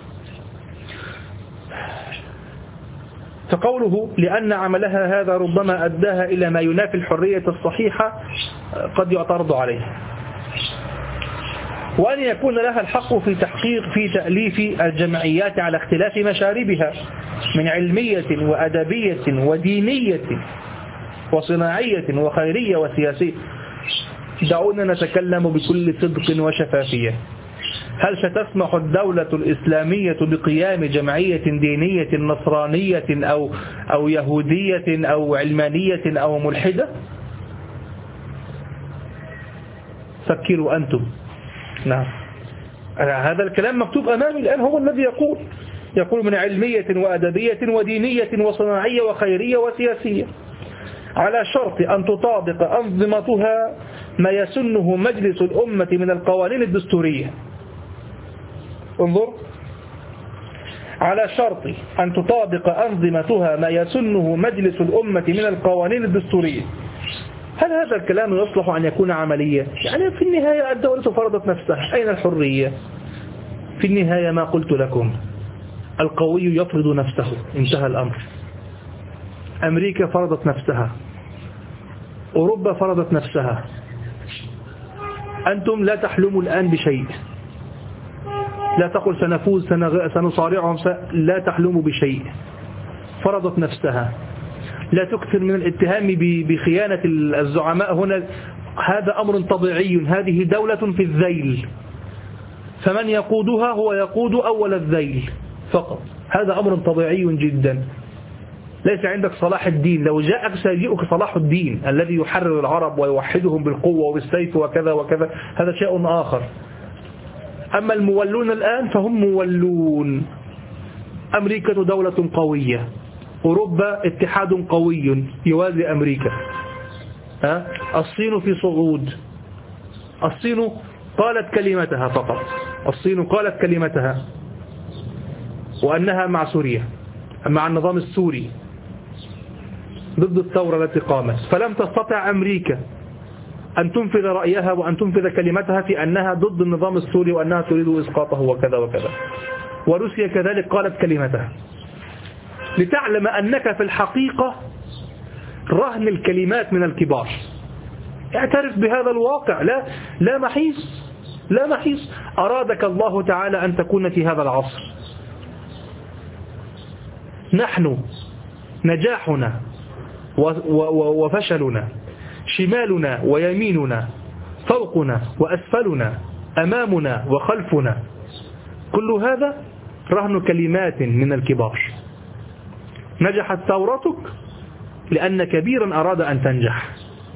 فقوله لأن عملها هذا ربما أداها إلى ما ينافي الحرية الصحيحة قد يعترض عليه. وأن يكون لها الحق في تأليف الجمعيات على اختلاف مشاربها من علمية وأدبية ودينية وصناعية وخيرية وسياسية. دعونا نتكلم بكل صدق وشفافية. هل ستسمح الدولة الإسلامية بقيام جمعية دينية نصرانية أو يهودية أو علمانية أو ملحدة؟ فكروا أنتم. نعم، هذا الكلام مكتوب أمامي الآن، هو الذي يقول من علمية وأدبية ودينية وصناعية وخيرية وسياسية، على شرط أن تطابق أنظمتها ما يسنه مجلس الأمة من القوانين الدستورية. انظر، على شرط أن تطابق أنظمتها ما يسنه مجلس الأمة من القوانين الدستورية. هل هذا الكلام يصلح أن يكون عمليا؟ يعني في النهاية الدولة فرضت نفسها، أين الحرية؟ في النهاية ما قلت لكم، القوي يفرض نفسه، انتهى الأمر. أمريكا فرضت نفسها، أوروبا فرضت نفسها. أنتم لا تحلموا الآن بشيء، لا تقل سنفوز سنصارعهم، لا تحلموا بشيء. فرضت نفسها. لا تكثر من الاتهام بخيانة الزعماء هنا، هذا أمر طبيعي. هذه دولة في الذيل، فمن يقودها هو يقود أول الذيل فقط. هذا أمر طبيعي جدا. ليس عندك صلاح الدين، لو جاءك سيجيئك صلاح الدين الذي يحرر العرب ويوحدهم بالقوة وبالسيف وكذا وكذا، هذا شيء آخر. أما المولون الآن فهم مولون. أمريكا دولة قوية، أوروبا اتحاد قوي يوازي أمريكا. الصين في صعود. الصين قالت كلمتها فقط، الصين قالت كلمتها وأنها مع سوريا، مع النظام السوري ضد الثورة التي قامت. فلم تستطع أمريكا أن تنفذ رأيها وأن تنفذ كلمتها في أنها ضد النظام السوري وأنها تريد إسقاطه وكذا وكذا. وروسيا كذلك قالت كلمتها. لتعلم أنك في الحقيقة رهن الكلمات من الكبار. اعترف بهذا الواقع، لا محيص، لا محيص. أرادك الله تعالى أن تكون في هذا العصر. نحن نجاحنا وفشلنا، شمالنا ويميننا، فوقنا وأسفلنا، أمامنا وخلفنا، كل هذا رهن كلمات من الكبار. نجحت ثورتك لأن كبيرا أراد أن تنجح،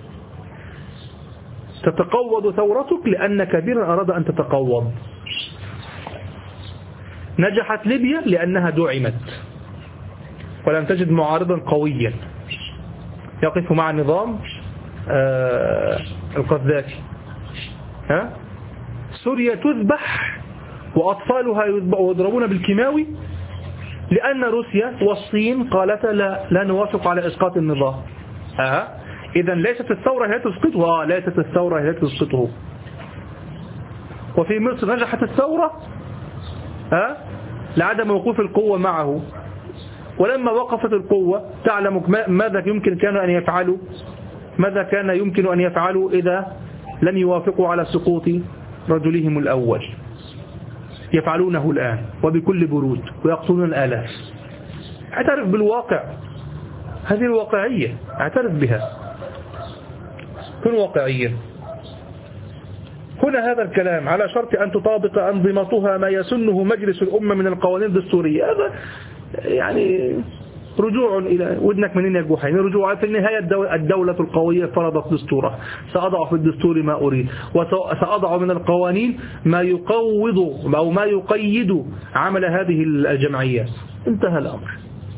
تتقوض ثورتك لأن كبيرا أراد أن تتقوض. نجحت ليبيا لأنها دعمت ولم تجد معارضا قويا يقف مع النظام القذافي. سوريا تذبح وأطفالها يضربون بالكيماوي لأن روسيا والصين قالتا لا نوافق على إسقاط النظام. إذا ليست الثورة هي تسقطه، ليست الثورة هي تسقطه. وفي مصر نجحت الثورة لعدم وقوف القوة معه، ولما وقفت القوة تعلم ماذا كان يمكن أن يفعلوا إذا لم يوافقوا على سقوط رجلهم الأول. يفعلونه الآن وبكل برود ويقتلون الآلاف. اعترف بالواقع، هذه الواقعية، اعترف بها، كن واقعيا. هنا هذا الكلام على شرط أن تطابق أنظمتها ما يسنه مجلس الأمة من القوانين الدستورية. هذا يعني رجوع إلى ودنك منين يا جوحين، رجوع في النهاية. الدولة القوية فرضت دستورها، سأضع في الدستور ما أريد، وسأضع من القوانين ما يقوض أو ما يقيد عمل هذه الجمعيات. انتهى الأمر.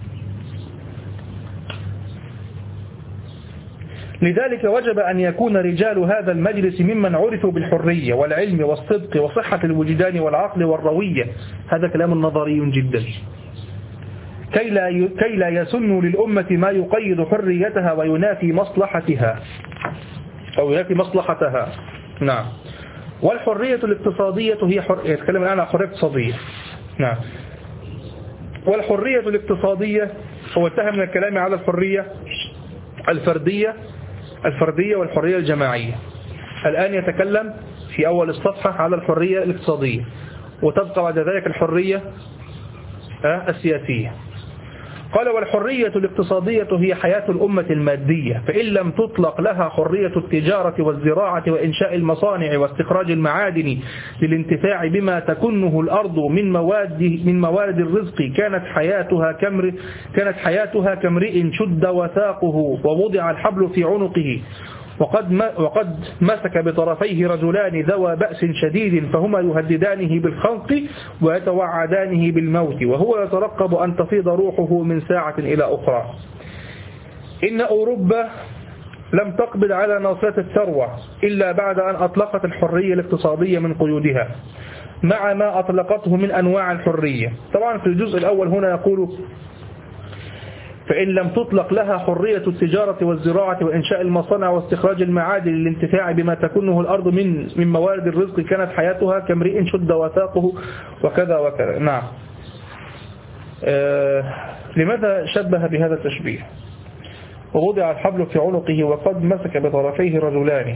لذلك وجب أن يكون رجال هذا المجلس ممن عرفوا بالحرية والعلم والصدق وصحة الوجدان والعقل والروية. هذا كلام نظري جدا. كي لا يسن للأمة ما يقيد حريتها وينافي مصلحتها أو ينافي مصلحتها. نعم. والحرية الاقتصادية هي يتكلم الآن عن حرية اقتصادية. نعم. والحرية الاقتصادية هو انتهى من الكلام على الحرية الفردية والحرية الجماعية. الآن يتكلم في أول الصفحة على الحرية الاقتصادية، وتبقى بعد ذلك الحرية السياسية. قال: والحرية الاقتصادية هي حياة الأمة المادية، فإن لم تطلق لها حرية التجارة والزراعة وإنشاء المصانع واستخراج المعادن للانتفاع بما تكنه الأرض من موارد الرزق، كانت حياتها كامرئ شد وثاقه ووضع الحبل في عنقه وقد مسك بطرفيه رجلان ذوى بأس شديد، فهما يهددانه بالخنق ويتوعدانه بالموت، وهو يترقب أن تفيض روحه من ساعة إلى أخرى. إن أوروبا لم تقبض على ناصية الثروة إلا بعد أن أطلقت الحرية الاقتصادية من قيودها مع ما أطلقته من أنواع الحرية. طبعا في الجزء الأول هنا يقول: فإن لم تطلق لها حرية التجارة والزراعة وإنشاء المصانع واستخراج المعادن للانتفاع بما تكنه الأرض من موارد الرزق، كانت حياتها كامرئ شد وثاقه وكذا وكذا. نعم. لماذا شبه بهذا التشبيه؟ ووضع الحبل في عنقه وقد مسك بطرفيه رجلان.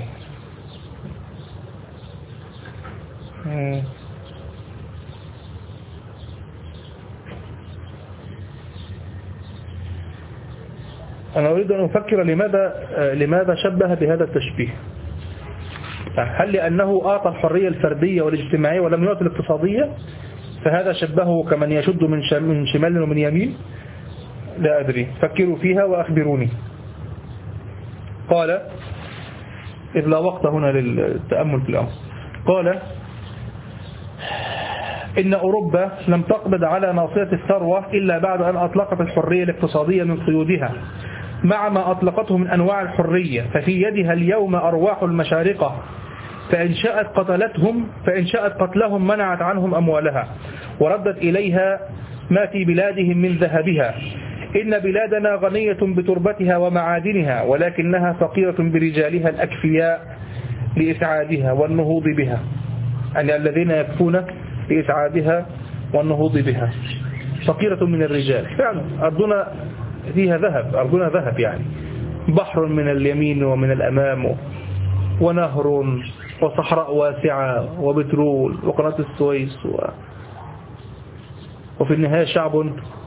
أنا أريد أن أفكر لماذا شبه بهذا التشبيه. هل لأنه أعطى الحرية الفردية والاجتماعية ولم يعطي الاقتصادية، فهذا شبهه كمن يشد من شمال ومن يمين؟ لا أدري، فكروا فيها وأخبروني. قال: إذ لا وقت هنا للتأمل في الأمر. قال: إن أوروبا لم تقبض على ناصية الثروة إلا بعد أن أطلقت الحرية الاقتصادية من قيودها مع ما أطلقته من أنواع الحرية، ففي يدها اليوم أرواح المشارقة، فإن شاءت قتلهم منعت عنهم أموالها وردت إليها ما في بلادهم من ذهبها. إن بلادنا غنية بتربتها ومعادنها، ولكنها فقيرة برجالها الأكفياء لإسعادها والنهوض بها، يعني الذين يكفون لإسعادها والنهوض بها. فقيرة من الرجال، فعلا أرضنا فيها ذهب، أرضنا ذهب، يعني بحر من اليمين ومن الأمام ونهر وصحراء واسعة وبترول وقناة السويس وفي النهاية شعب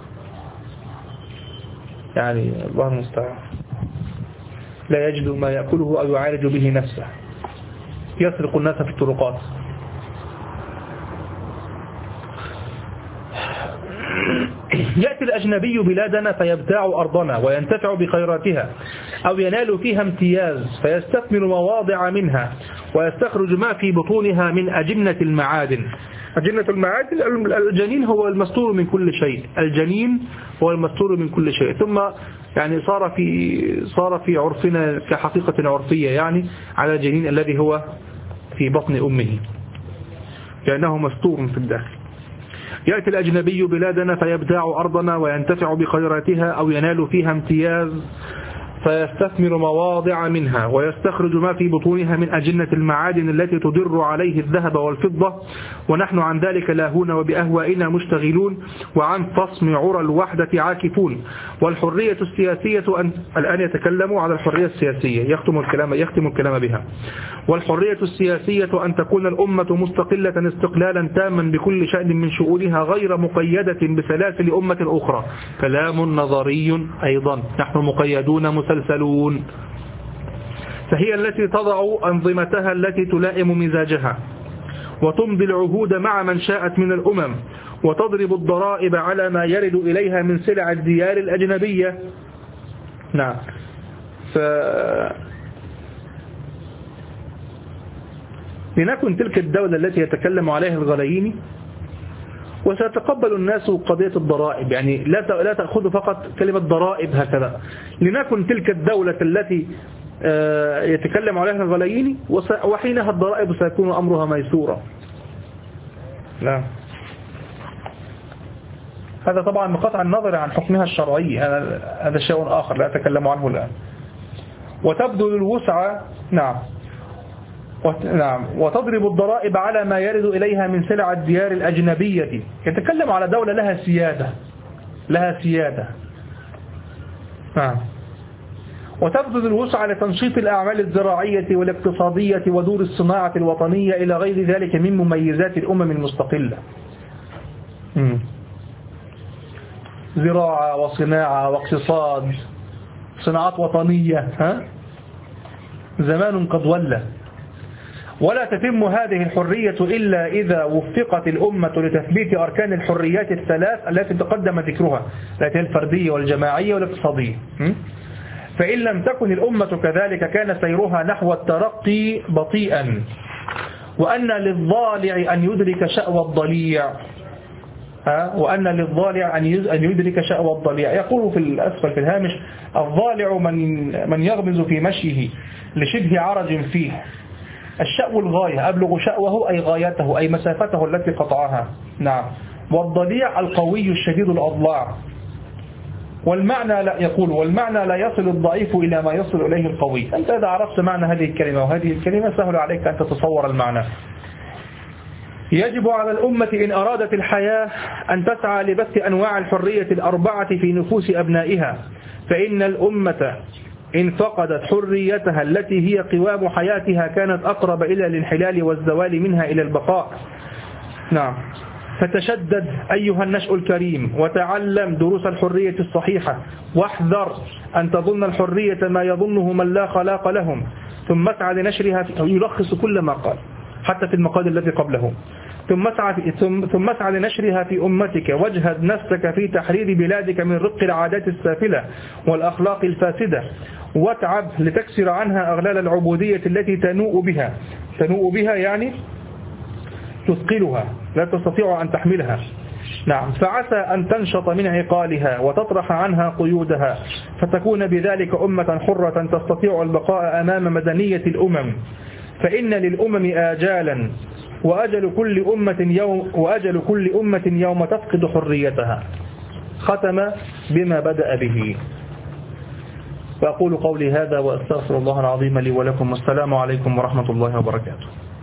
يعني الله المستعان لا يجد ما يأكله أو يعالج به نفسه. يسرق الناس في الطرقات. يأتي الأجنبي بلادنا فيبتاع أرضنا وينتفع بخيراتها أو ينال فيها امتياز فيستثمر مواضع منها ويستخرج ما في بطونها من أجنة المعادن. أجنة المعادن الجنين هو المستور من كل شيء، الجنين هو المستور من كل شيء. ثم يعني صار في عرفنا كحقيقة عرفية يعني على الجنين الذي هو في بطن أمه لأنه مستور في الداخل. يأتي الأجنبي بلادنا فيبتاع أرضنا وينتفع بخيراتها أو ينال فيها امتياز فيستثمر مواضع منها ويستخرج ما في بطونها من أجنة المعادن التي تضر عليه الذهب والفضة، ونحن عن ذلك لاهون وبأهوائنا مشتغلون وعن فصم عرى الوحدة عاكفون. والحرية السياسية الآن يتكلم على الحرية السياسية، يختم الكلام بها. والحرية السياسية أن تكون الأمة مستقلة استقلالا تاما بكل شأن من شؤونها غير مقيدة بسلاسل أمة أخرى. كلام نظري أيضا، نحن مقيدون مسلسلون. فهي التي تضع أنظمتها التي تلائم مزاجها وتمضي العهود مع من شاءت من الأمم وتضرب الضرائب على ما يرد إليها من سلع الديار الأجنبية. نعم. لنكن تلك الدولة التي يتكلم عليها الغلاييني وسيتقبل الناس قضية الضرائب، يعني لا تأخذ فقط كلمة ضرائب هكذا. لنكن تلك الدولة التي يتكلم عليها الغلاييني وحينها الضرائب سيكون أمرها ميسورا. لا، هذا طبعا بقطع النظر عن حكمها الشرعي، هذا شيء آخر لا أتكلم عنه الآن. وتبذل الوسع. نعم. وتضرب الضرائب على ما يرد إليها من سلع الديار الأجنبية. يتكلم على دولة لها سيادة. نعم. وتبذل الوسع لتنشيط الأعمال الزراعية والاقتصادية ودور الصناعة الوطنية إلى غير ذلك من مميزات الأمم المستقلة. زراعة وصناعة واقتصاد، صناعات وطنية. زمان قد ولى. ولا تتم هذه الحرية إلا إذا وفقت الأمة لتثبيت أركان الحريات الثلاث التي تقدم ذكرها، التي هي الفردية والجماعية والاقتصادية. فإن لم تكن الأمة كذلك كان سيرها نحو الترقي بطيئا. وأن للضالع أن يدرك شأوى الضليع. أن يدرك شأوى الضليع. يقول في الأسفل في الهامش: الضالع من يغمز في مشيه لشبه عرج فيه. الشأو الغاية، أبلغ شأوه أي غايته أي مسافته التي قطعها. نعم. والضليع القوي الشديد الأضلاع. والمعنى لا يصل الضعيف إلى ما يصل إليه القوي. أنت إذا عرفت معنى هذه الكلمة وهذه الكلمة سهل عليك أن تتصور المعنى. يجب على الأمة إن أرادت الحياة أن تسعى لبث أنواع الحرية الأربعة في نفوس أبنائها، فإن الأمة إن فقدت حريتها التي هي قوام حياتها كانت أقرب إلى الانحلال والزوال منها إلى البقاء. نعم. فتشدد أيها النشء الكريم وتعلم دروس الحرية الصحيحة، واحذر أن تظن الحرية ما يظنه من لا خلاق لهم، ثم اسعى لنشرها. يلخص كل ما قال حتى في المقال الذي قبله. ثم اسعى لنشرها في أمتك، واجهد نفسك في تحرير بلادك من رق العادات السافلة والأخلاق الفاسدة، واتعب لتكسر عنها أغلال العبودية التي تنوء بها يعني تثقلها، لا تستطيع أن تحملها. نعم. فعسى أن تنشط من عقالها وتطرح عنها قيودها، فتكون بذلك أمة حرة تستطيع البقاء أمام مدنية الأمم. فإن للأمم آجالا، وأجل كل أمة يوم تفقد حريتها. ختم بما بدأ به. فأقول قولي هذا وأستغفر الله العظيم لي ولكم، والسلام عليكم ورحمة الله وبركاته.